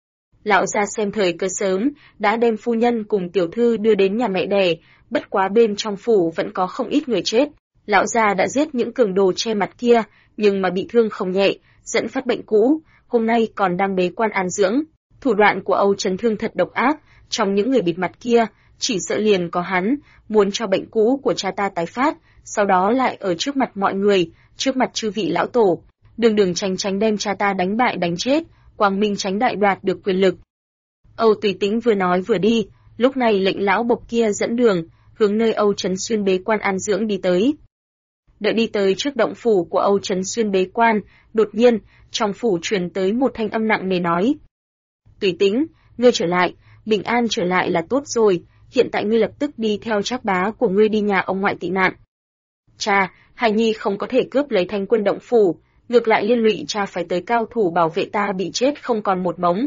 Lão gia xem thời cơ sớm, đã đem phu nhân cùng tiểu thư đưa đến nhà mẹ đẻ, bất quá bên trong phủ vẫn có không ít người chết. Lão gia đã giết những cường đồ che mặt kia, nhưng mà bị thương không nhẹ, dẫn phát bệnh cũ, hôm nay còn đang bế quan an dưỡng. Thủ đoạn của Âu Chấn Thương thật độc ác, trong những người bịt mặt kia, chỉ sợ liền có hắn, muốn cho bệnh cũ của cha ta tái phát, sau đó lại ở trước mặt mọi người, trước mặt chư vị lão tổ, đường tránh đem cha ta đánh bại đánh chết, quang minh tránh đại đoạt được quyền lực. Âu Tùy Tĩnh vừa nói vừa đi, lúc này lệnh lão bộc kia dẫn đường, hướng nơi Âu Chấn Xuyên bế quan an dưỡng đi tới. Đợi đi tới trước động phủ của Âu Chấn Xuyên bế quan, đột nhiên, trong phủ truyền tới một thanh âm nặng nề nói. Tùy Tĩnh, ngươi trở lại, bình an trở lại là tốt rồi, hiện tại ngươi lập tức đi theo Trác bá của ngươi đi nhà ông ngoại tị nạn. Cha, hài nhi không có thể cướp lấy Thanh Quân động phủ, ngược lại liên lụy cha phải tới cao thủ bảo vệ ta bị chết không còn một mống.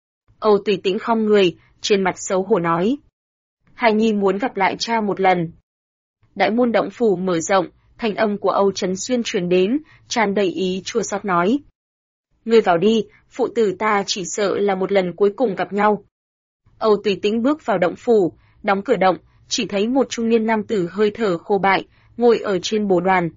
Âu Tùy Tĩnh khom người, trên mặt xấu hổ nói. Hài nhi muốn gặp lại cha một lần. Đại môn động phủ mở rộng, thanh âm của Âu Chấn Xuyên truyền đến, tràn đầy ý chua xót nói. Ngươi vào đi, phụ tử ta chỉ sợ là một lần cuối cùng gặp nhau. Âu Tùy Tĩnh bước vào động phủ, đóng cửa động, chỉ thấy một trung niên nam tử hơi thở khô bại, ngồi ở trên bồ đoàn.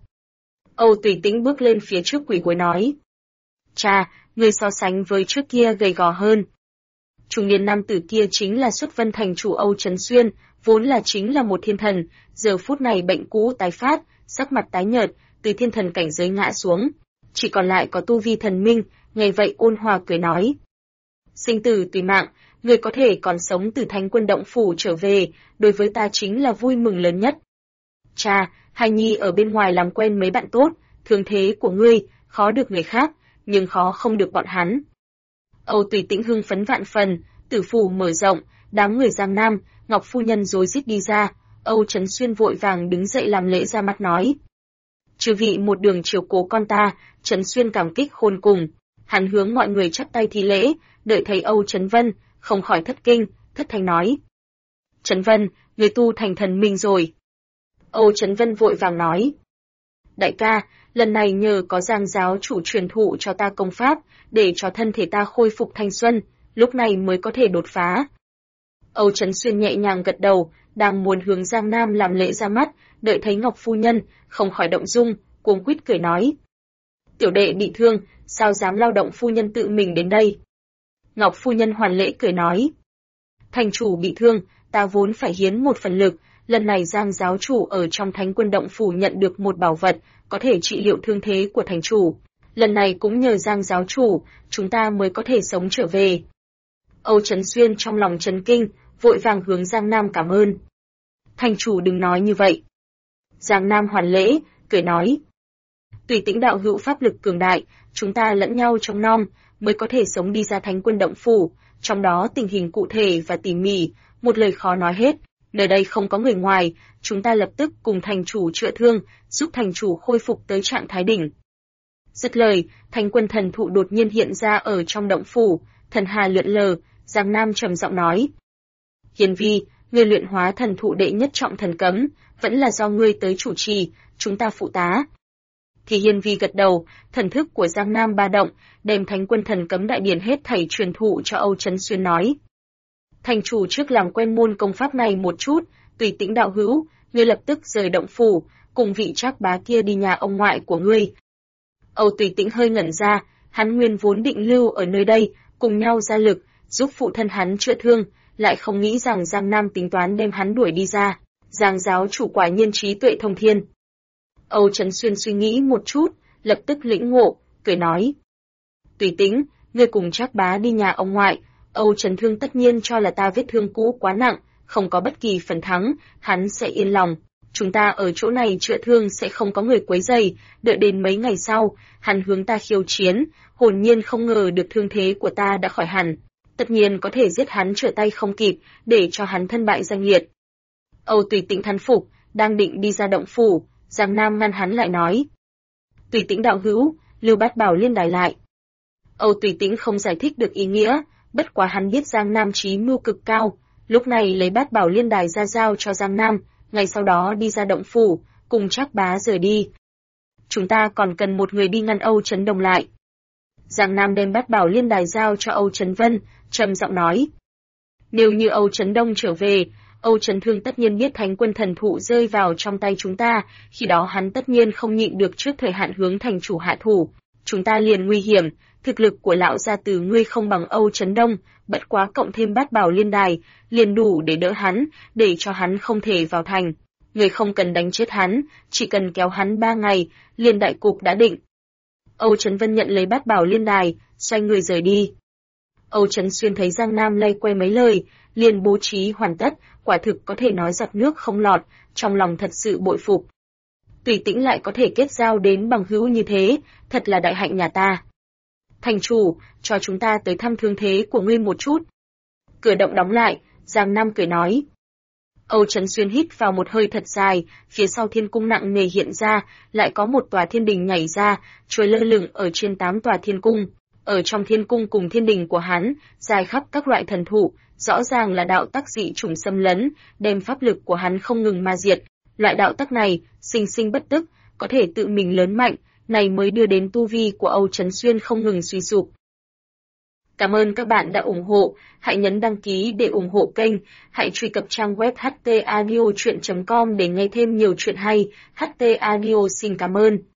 Âu Tùy Tĩnh bước lên phía trước quỳ gối nói. Cha, người so sánh với trước kia gầy gò hơn. Trung niên nam tử kia chính là Xuất Vân thành chủ Âu Chấn Xuyên, vốn là chính là một thiên thần, giờ phút này bệnh cũ tái phát, sắc mặt tái nhợt, từ thiên thần cảnh giới ngã xuống. Chỉ còn lại có tu vi thần minh, nghe vậy ôn hòa cười nói. Sinh tử tùy mạng, người có thể còn sống từ Thánh Quân động phủ trở về, đối với ta chính là vui mừng lớn nhất. Cha, hài nhi ở bên ngoài làm quen mấy bạn tốt, thương thế của ngươi, khó được người khác, nhưng khó không được bọn hắn. Âu Tùy Tĩnh hưng phấn vạn phần, tử phủ mở rộng, đám người Giang Nam, Ngọc phu nhân rối rít đi ra, Âu Chấn Xuyên vội vàng đứng dậy làm lễ ra mắt nói. Chư vị một đường chiều cố con ta, Chấn Xuyên cảm kích khôn cùng. Hắn hướng mọi người chắp tay thi lễ, đợi thấy Âu Chấn Vân, không khỏi thất kinh, thất thanh nói. Chấn Vân, người tu thành thần minh rồi. Âu Chấn Vân vội vàng nói. Đại ca, lần này nhờ có Giang giáo chủ truyền thụ cho ta công pháp, để cho thân thể ta khôi phục thanh xuân, lúc này mới có thể đột phá. Âu Chấn Xuyên nhẹ nhàng gật đầu, đang muốn hướng Giang Nam làm lễ ra mắt, đợi thấy Ngọc phu nhân, không khỏi động dung, cuống quýt cười nói. Tiểu đệ bị thương, sao dám lao động phu nhân tự mình đến đây? Ngọc phu nhân hoàn lễ cười nói. Thành chủ bị thương, ta vốn phải hiến một phần lực, lần này Giang giáo chủ ở trong Thánh Quân Động phủ nhận được một bảo vật, có thể trị liệu thương thế của thành chủ. Lần này cũng nhờ Giang giáo chủ, chúng ta mới có thể sống trở về. Âu Chấn Xuyên trong lòng chấn kinh, vội vàng hướng Giang Nam cảm ơn. Thành chủ đừng nói như vậy. Giang Nam hoàn lễ, cười nói. Tùy Tĩnh đạo hữu pháp lực cường đại, chúng ta lẫn nhau trông nom, mới có thể sống đi ra Thánh Quân Động phủ, trong đó tình hình cụ thể và tỉ mỉ, một lời khó nói hết. Nơi đây không có người ngoài, chúng ta lập tức cùng thành chủ chữa thương, giúp thành chủ khôi phục tới trạng thái đỉnh. Dứt lời, Thánh Quân thần thụ đột nhiên hiện ra ở trong động phủ, thần hà lượn lờ, Giang Nam trầm giọng nói. Hiền vi, ngươi luyện hóa thần thụ đệ nhất trọng thần cấm, vẫn là do ngươi tới chủ trì, chúng ta phụ tá. Thì Hiền vi gật đầu, thần thức của Giang Nam ba động, đem Thánh Quân thần cấm đại điển hết thảy truyền thụ cho Âu Chấn Xuyên nói. Thành chủ trước làm quen môn công pháp này một chút, Tùy Tĩnh đạo hữu, ngươi lập tức rời động phủ, cùng vị Trác bá kia đi nhà ông ngoại của ngươi. Âu Tùy Tĩnh hơi ngẩn ra, hắn nguyên vốn định lưu ở nơi đây, cùng nhau ra lực, giúp phụ thân hắn chữa thương, lại không nghĩ rằng Giang Nam tính toán đem hắn đuổi đi ra. Giang giáo chủ quả nhiên trí tuệ thông thiên. Âu Chấn Xuyên suy nghĩ một chút, lập tức lĩnh ngộ, cười nói. Tùy Tĩnh, ngươi cùng Trác bá đi nhà ông ngoại, Âu Chấn Thương tất nhiên cho là ta vết thương cũ quá nặng, không có bất kỳ phần thắng, hắn sẽ yên lòng. Chúng ta ở chỗ này chữa thương sẽ không có người quấy rầy, đợi đến mấy ngày sau, hắn hướng ta khiêu chiến, hồn nhiên không ngờ được thương thế của ta đã khỏi hẳn. Tất nhiên có thể giết hắn trở tay không kịp, để cho hắn thân bại danh liệt. Âu Tùy Tĩnh thán phục, đang định đi ra động phủ, Giang Nam ngăn hắn lại nói. Tùy Tĩnh đạo hữu, lưu Bát Bảo Liên đài lại. Âu Tùy Tĩnh không giải thích được ý nghĩa, bất quá hắn biết Giang Nam trí mưu cực cao, lúc này lấy Bát Bảo Liên đài ra giao cho Giang Nam, ngày sau đó đi ra động phủ, cùng Trác bá rời đi. Chúng ta còn cần một người đi ngăn Âu Chấn Đồng lại. Giang Nam đem Bát Bảo Liên đài giao cho Âu Chấn Vân, trầm giọng nói. Nếu như Âu Chấn Đông trở về, Âu Chấn Thương tất nhiên biết Thánh Quân thần thụ rơi vào trong tay chúng ta, khi đó hắn tất nhiên không nhịn được trước thời hạn hướng thành chủ hạ thủ. Chúng ta liền nguy hiểm, thực lực của lão gia tử ngươi không bằng Âu Chấn Đông, bất quá cộng thêm Bát Bảo Liên đài, liền đủ để đỡ hắn, để cho hắn không thể vào thành. Ngươi không cần đánh chết hắn, chỉ cần kéo hắn 3 ngày, liền đại cục đã định. Âu Chấn Vân nhận lấy Bát Bảo Liên đài, xoay người rời đi. Âu Chấn Xuyên thấy Giang Nam lay quay mấy lời, liền bố trí hoàn tất, quả thực có thể nói giọt nước không lọt, trong lòng thật sự bội phục. Tùy Tĩnh lại có thể kết giao đến bằng hữu như thế, thật là đại hạnh nhà ta. Thành chủ, cho chúng ta tới thăm thương thế của ngươi một chút. Cửa động đóng lại, Giang Nam cười nói. Âu Chấn Xuyên hít vào một hơi thật dài, phía sau thiên cung nặng nề hiện ra, lại có một tòa thiên đình nhảy ra, trôi lơ lửng ở trên 8 tòa thiên cung. Ở trong thiên cung cùng thiên đình của hắn, dài khắp các loại thần thụ, rõ ràng là đạo tắc dị chủng xâm lấn, đem pháp lực của hắn không ngừng ma diệt. Loại đạo tắc này, sinh sinh bất tức, có thể tự mình lớn mạnh, này mới đưa đến tu vi của Âu Chấn Xuyên không ngừng suy sụp. Cảm ơn các bạn đã ủng hộ, hãy nhấn đăng ký để ủng hộ kênh, hãy truy cập trang web htaudio.com để nghe thêm nhiều chuyện hay. HT Audio xin cảm ơn.